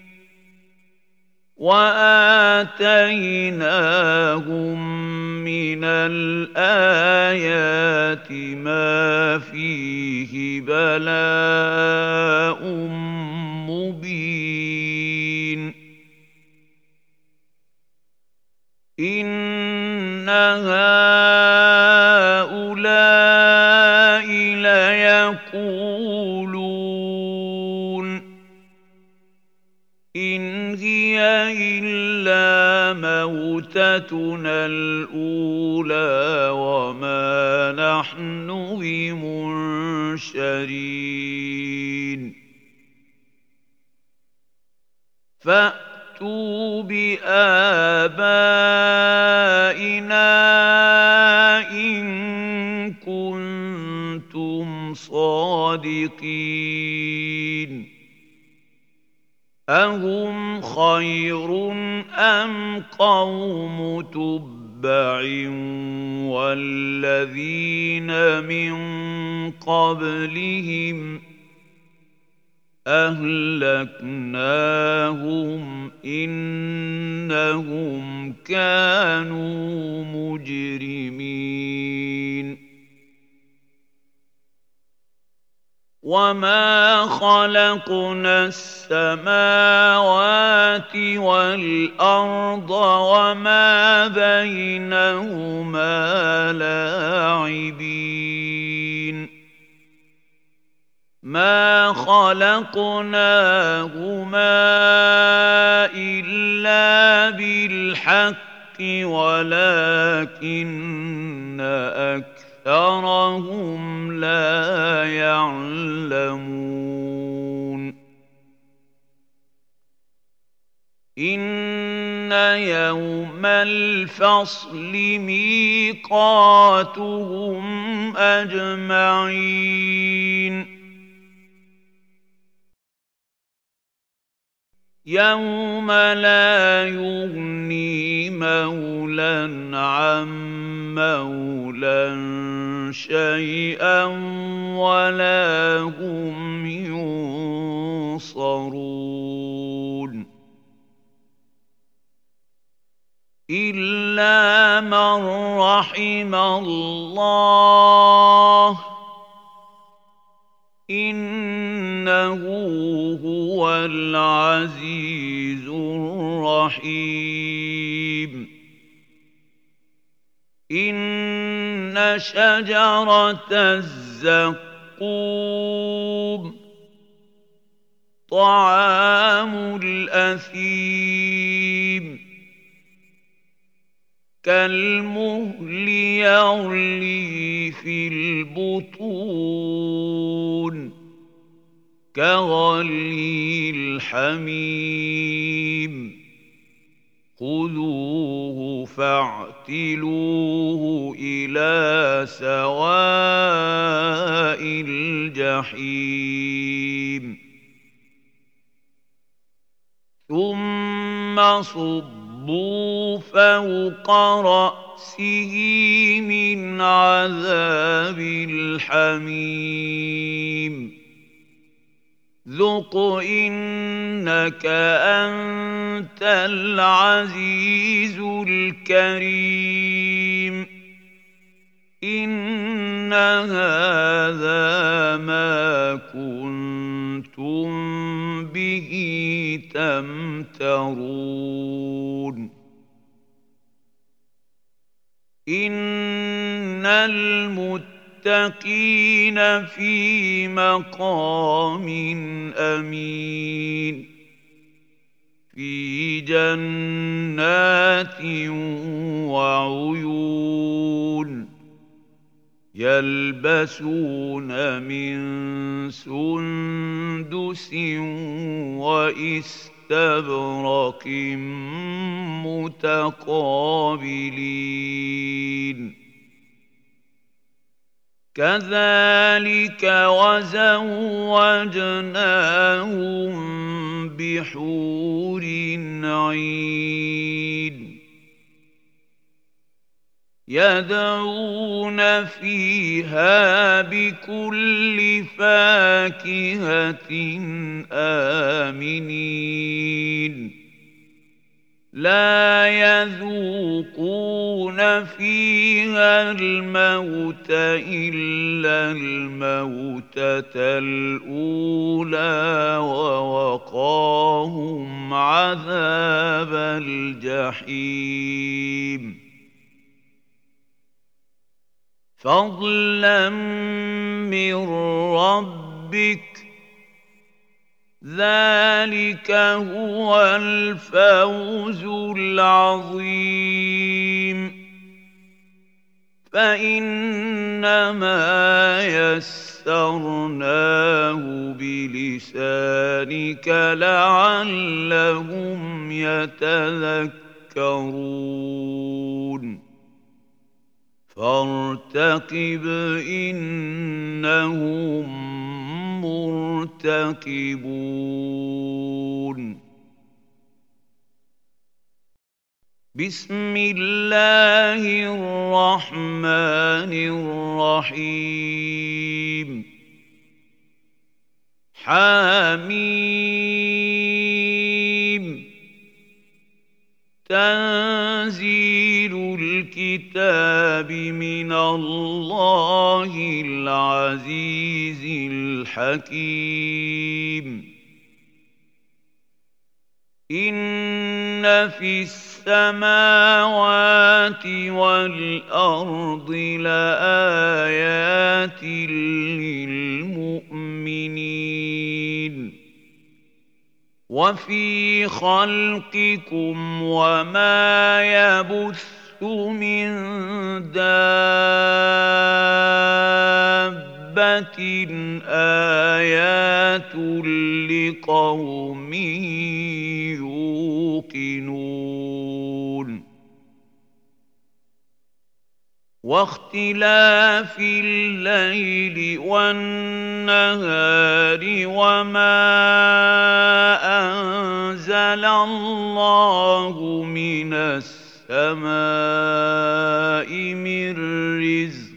وَآتَيْنَاهُم مِّنَ الْآيَاتِ مَا فِيهِ بَلَاءٌ مُّبِينٌ إِنَّ هَٰؤُلَاءِ لَيَقُولُونَ إِنْ هِيَ إِلَّا مَوْتَتُنَا الْأُولَىٰ وَمَا نَحْنُ بِمُنشَرِينَ فَأْتُوا بِآبَائِنَا إِن كُنتُمْ صَادِقِينَ أَهُمْ خَيْرٌ أَمْ قَوْمُ تُبَّعٍ وَالَّذِينَ مِن قَبْلِهِمْ ۚ أَهْلَكْنَاهُمْ إِنَّهُمْ كَانُوا مُجْرِمِينَ وَمَا خَلَقْنَا السَّمَاوَاتِ وَالْأَرْضَ وَمَا بَيْنَهُمَا لَاعِبِينَ مَا خَلَقْنَاهُمَا إِلَّا بِالْحَقِّ وَلَٰكِنَّ أَكْثَرَهُمْ لَا يَعْلَمُونَ إِنَّ يَوْمَ الْفَصْلِ مِيقَاتُهُمْ أَجْمَعِينَ يوم لا يغني مولى عن مولى شيئا ولا هم ينصرون إلا من رحم الله إنه هو العزيز الرحيم إن شجرة الزقوم طعام الأثيم كالمهل يغلي في البطون كغلي الحميم خذوه فاعتلوه إلى سواء الجحيم ثم صبوا فوق رأسه من عذاب الحميم ذق إنك أنت العزيز الكريم إن هذا ما كنتم به تمترون إن المتقين في مقام أمين في جنات وعيون يلبسون من سندس واستبرق متقابلين كذلك وزوجناهم بحور عين يدعون فيها بكل فاكهة آمنين لا يذوقون فيها الموت إلا الموتة الأولى ووقاهم عذاب الجحيم فضلا من ربك ذلك هو الفوز العظيم فإنما يسرناه بلسانك لعلهم يتذكرون فارتقب إنهم مرتقبون بسم الله الرحمن الرحيم حميم تنزيل الكتاب من الله العزيز الحكيم إن في السماوات والأرض لآيات للمؤمنين وفي خلقكم وما يبث من دابة آيات لقوم يوقنون واختلاف الليل والنهار وما أنزل الله من السماء من رزق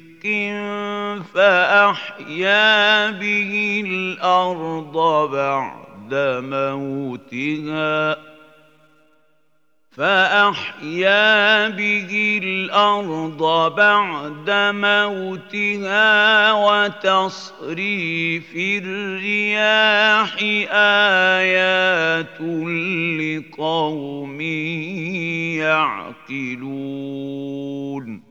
فأحيا به الأرض بعد موتها فأحيا به الأرض بعد موتها وتصريف الرياح آيات لقوم يعقلون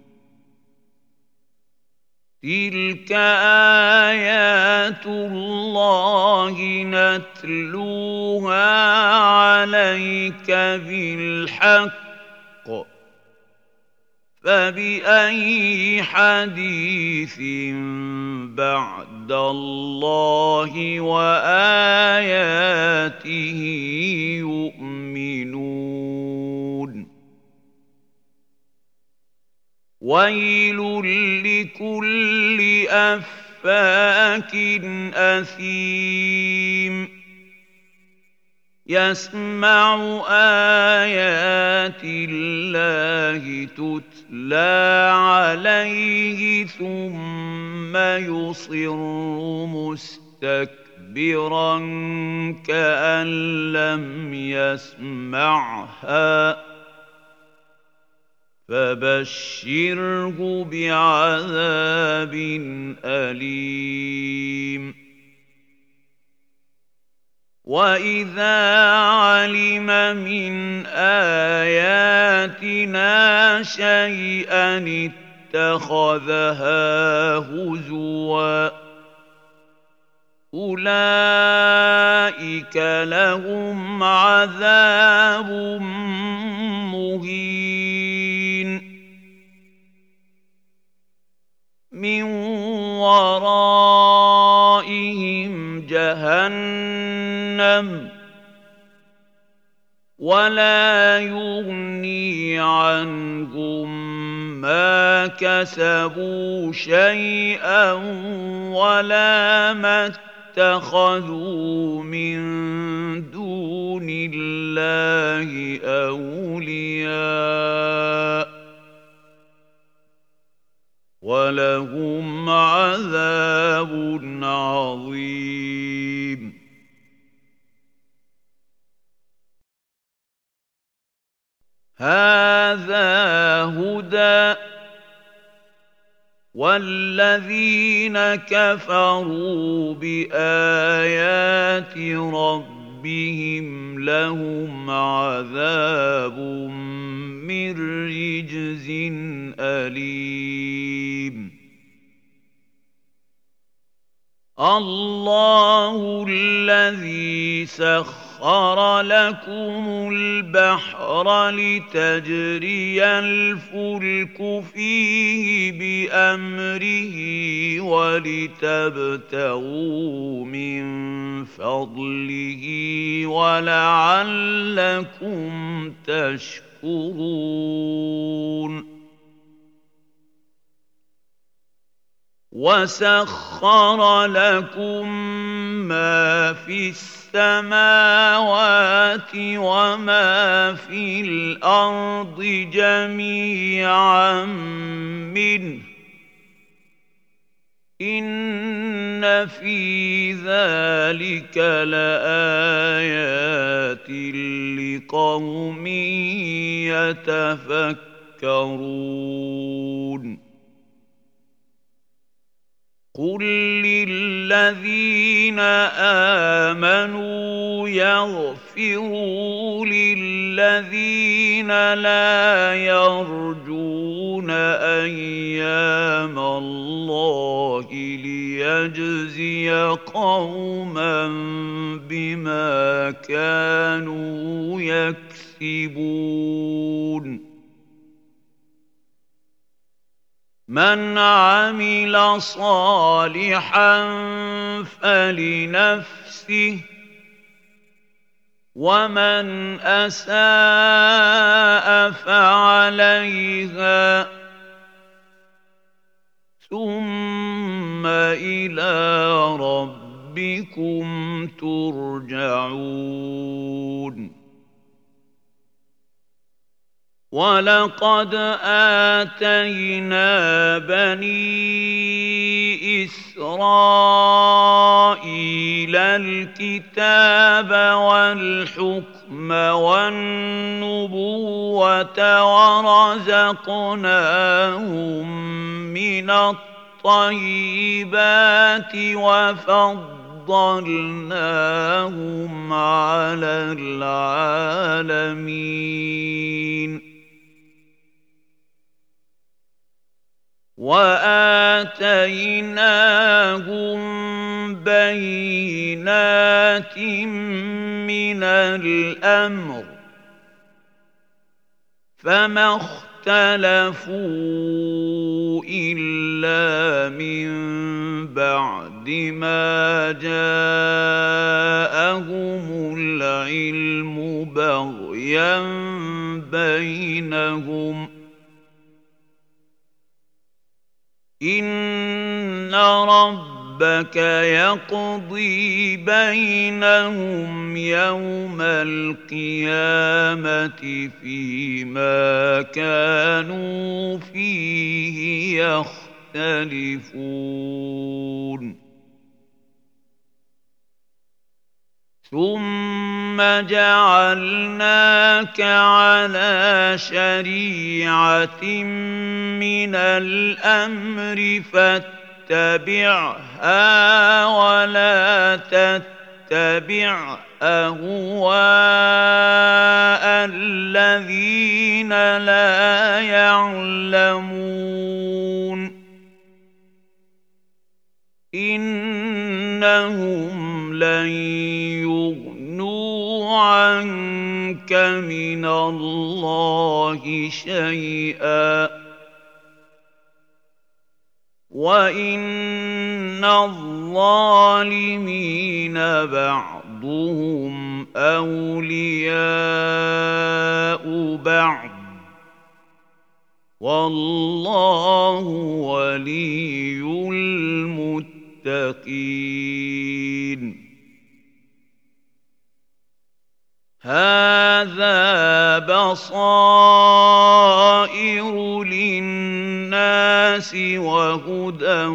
تلك آيات الله نتلوها عليك بالحق فبأي حديث بعد الله وآياته يؤمنون ويل لكل أفاك أثيم يسمع آيات الله تتلى عليه ثم يصر مستكبرا كأن لم يسمعها فبشره بعذاب أليم وإذا علم من آياتنا شيئا اتخذها هزوا أولئك لهم عذاب مهين من ورائهم جهنم ولا يغني عنهم ما كسبوا شيئا ولا ما اتخذوا من دون الله أولياء ولهم عذاب عظيم هذا هدى والذين كفروا بآيات ربهم لهم عذاب من رجز أليم الله الذي سخر لكم البحر لتجري الفلك فيه بأمره ولتبتغوا من فضله ولعلكم تشكرون وسخر لكم ما في السماوات وما في الأرض جميعا منه إن في ذلك لآيات لقوم يتفكرون قل للذين آمنوا يغفروا للذين لا يرجون أيام الله ليجزي قوما بما كانوا يكسبون من عمل صالحا فلنفسه ومن أساء فعليها ثم إلى ربكم ترجعون ولقد آتينا بني إسرائيل الكتاب والحكم والنبوة ورزقناهم من الطيبات وفضلناهم على العالمين وآتيناهم بينات من الأمر فما اختلفوا إلا من بعد ما جاءهم العلم بغيا بينهم إن ربك يقضي بينهم يوم القيامة فيما كانوا فيه يختلفون ثم جعلناك على شريعة من الأمر فاتبعها ولا تتبع أهواء الذين لا يعلمون إنهم لن يغنوا عنك من الله شيئا وإن الظالمين بعضهم أولياء بعض والله ولي المتقين هذا بصائر للناس وهدى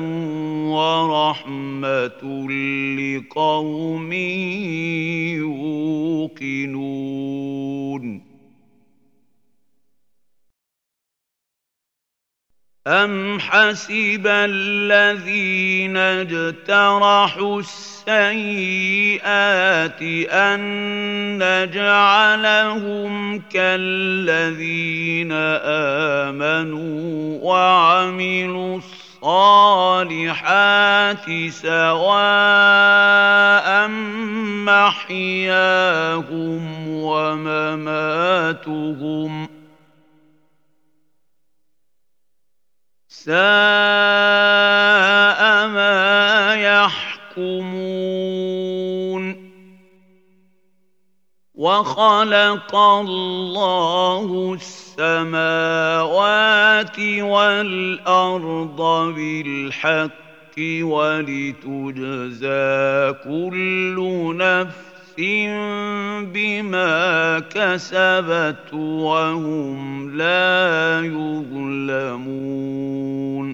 ورحمة لقوم يوقنون أم حسب الذين اجترحوا السيئات أن نجعلهم كالذين آمنوا وعملوا الصالحات سواء محياهم ومماتهم ساء ما يحكمون وخلق الله السماوات والأرض بالحق ولتجزى كل نفس بما كسبت وهم لا يظلمون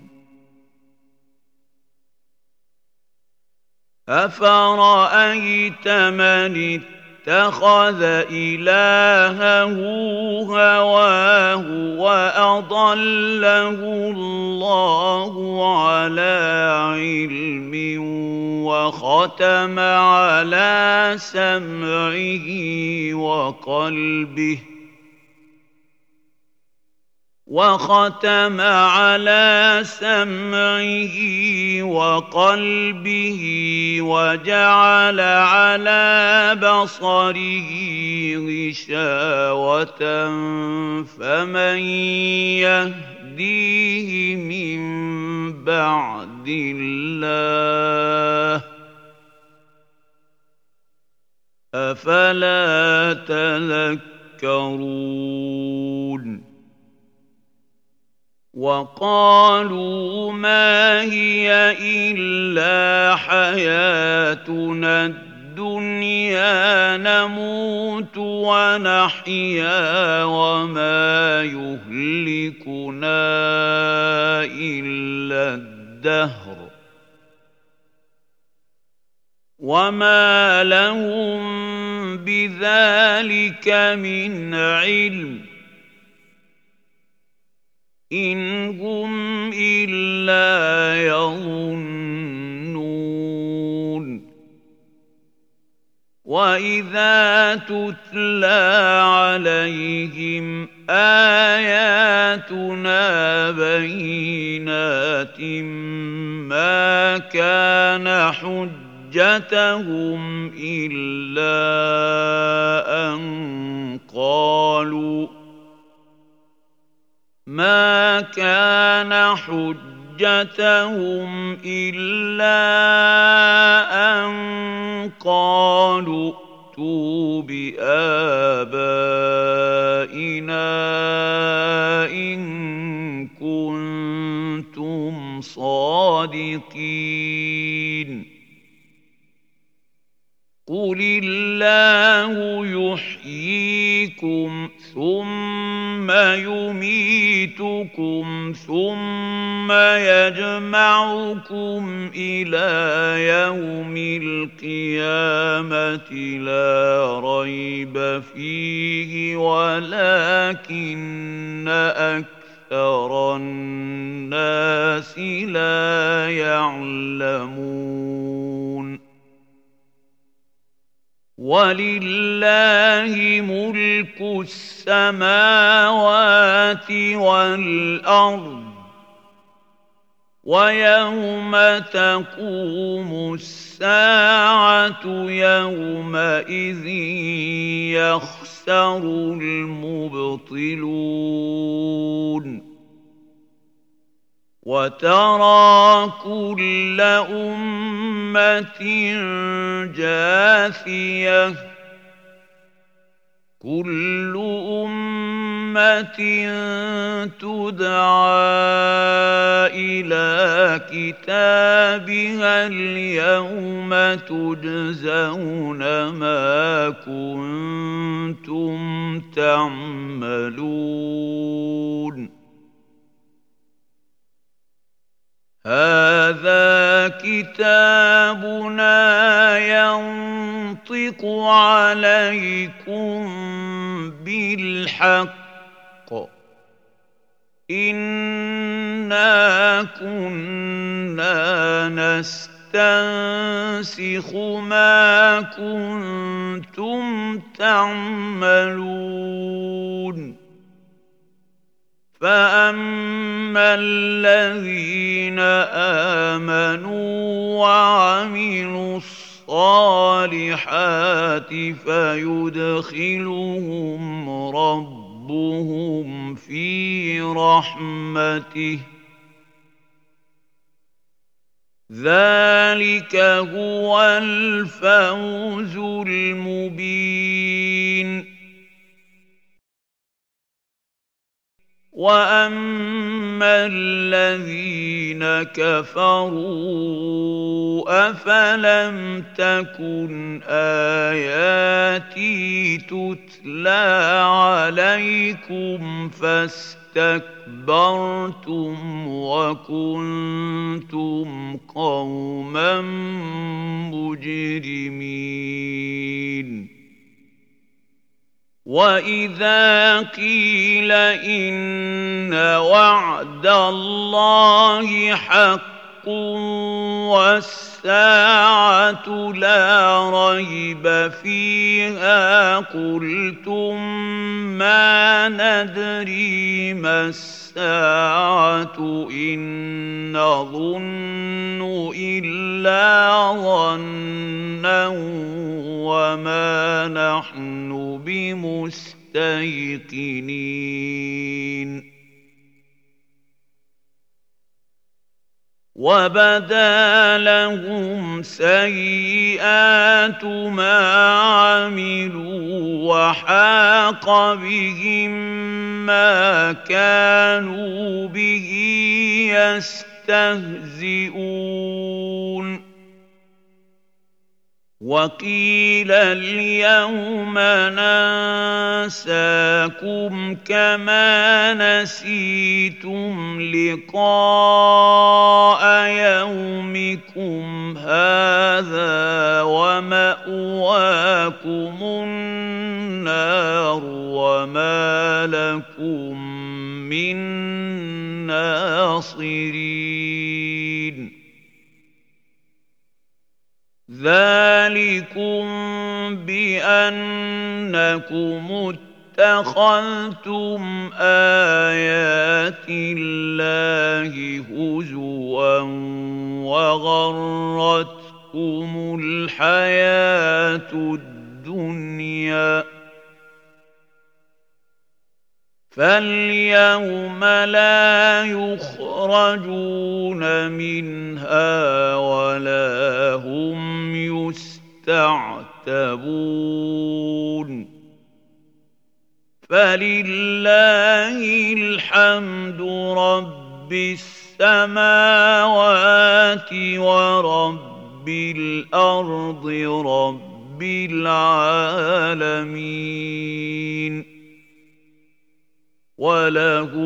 أفرأيت من اتخذ إلهه هواه وأضله الله على علم وختم على سمعه وقلبه وختم على سمعه وقلبه وجعل على بصره غشاوة فمن يهديه من بعد الله أفلا تذكرون وقالوا ما هي إلا حياتنا الدنيا نموت ونحيا وما يهلكنا إلا الدهر وما لهم بذلك من علم إن هم إلا يظنون وإذا تتلى عليهم آياتنا بينات ما كان حجتهم إلا أن قالوا ما كان حجتهم إلا أن قالوا ائتوا بآبائنا إن كنتم صادقين قل الله يحييكم ثم يميتكم ثم يجمعكم إلى يوم القيامة لا ريب فيه ولكن أكثر الناس لا يعلمون ولله ملك السماوات والأرض ويوم تقوم الساعة يومئذ يخسر المبطلون وترى كل أمة جاثية كل أمة تدعى إلى كتابها اليوم تجزون ما كنتم تعملون هذا كتابنا ينطق عليكم بالحق إنا كنا نستنسخ ما كنتم تعملون فأما الذين آمنوا وعملوا الصالحات فيدخلهم ربهم في رحمته ذلك هو الفوز المبين وأما الذين كفروا أفلم تكن آياتي تتلى عليكم فاستكبرتم وكنتم قوما مجرمين وَإِذَا قِيلَ إِنَّ وَعْدَ اللَّهِ حَقٌّ وَالسَّاعَةُ لَا رَيْبَ فِيهَا قُلْتُم مَّا نَدْرِي مَا السَّاعَةُ إِن نَّظُنُّ إِلَّا ظَنًّا وَمَا نَحْنُ بِمُسْتَيْقِنِينَ وَبَدَا لَهُمْ سَيِّئَاتُ مَا عَمِلُوا وَحَاقَ بِهِم مَّا كَانُوا بِهِ يَسْتَهْزِئُونَ وَقِيلَ الْيَوْمَ نَنسَاكُمْ كَمَا نَسِيتُمْ لِقَاءَ يَوْمِكُمْ هَٰذَا وَمَأْوَاكُمُ النَّارُ وَمَا لَكُم مِّن نَّاصِرِينَ ذَٰلِكُم بِأَنَّكُمُ اتَّخَذْتُمْ آيَاتِ اللَّهِ هُزُوًا وَغَرَّتْكُمُ الْحَيَاةُ الدُّنْيَا فَالْيَوْمَ لَا يُخْرَجُونَ مِنْهَا وَلَا هُمْ يُسْتَعْتَبُونَ فَلِلَّهِ الْحَمْدُ رَبِّ السَّمَاوَاتِ وَرَبِّ الْأَرْضِ رَبِّ الْعَالَمِينَ وَلَهُ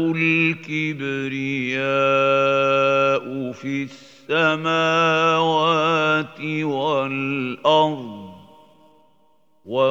الْكِبْرِيَاءُ فِي السَّمَاوَاتِ وَالْأَرْضِ وَهُوَ الْعَزِيزُ الْحَكِيمُ.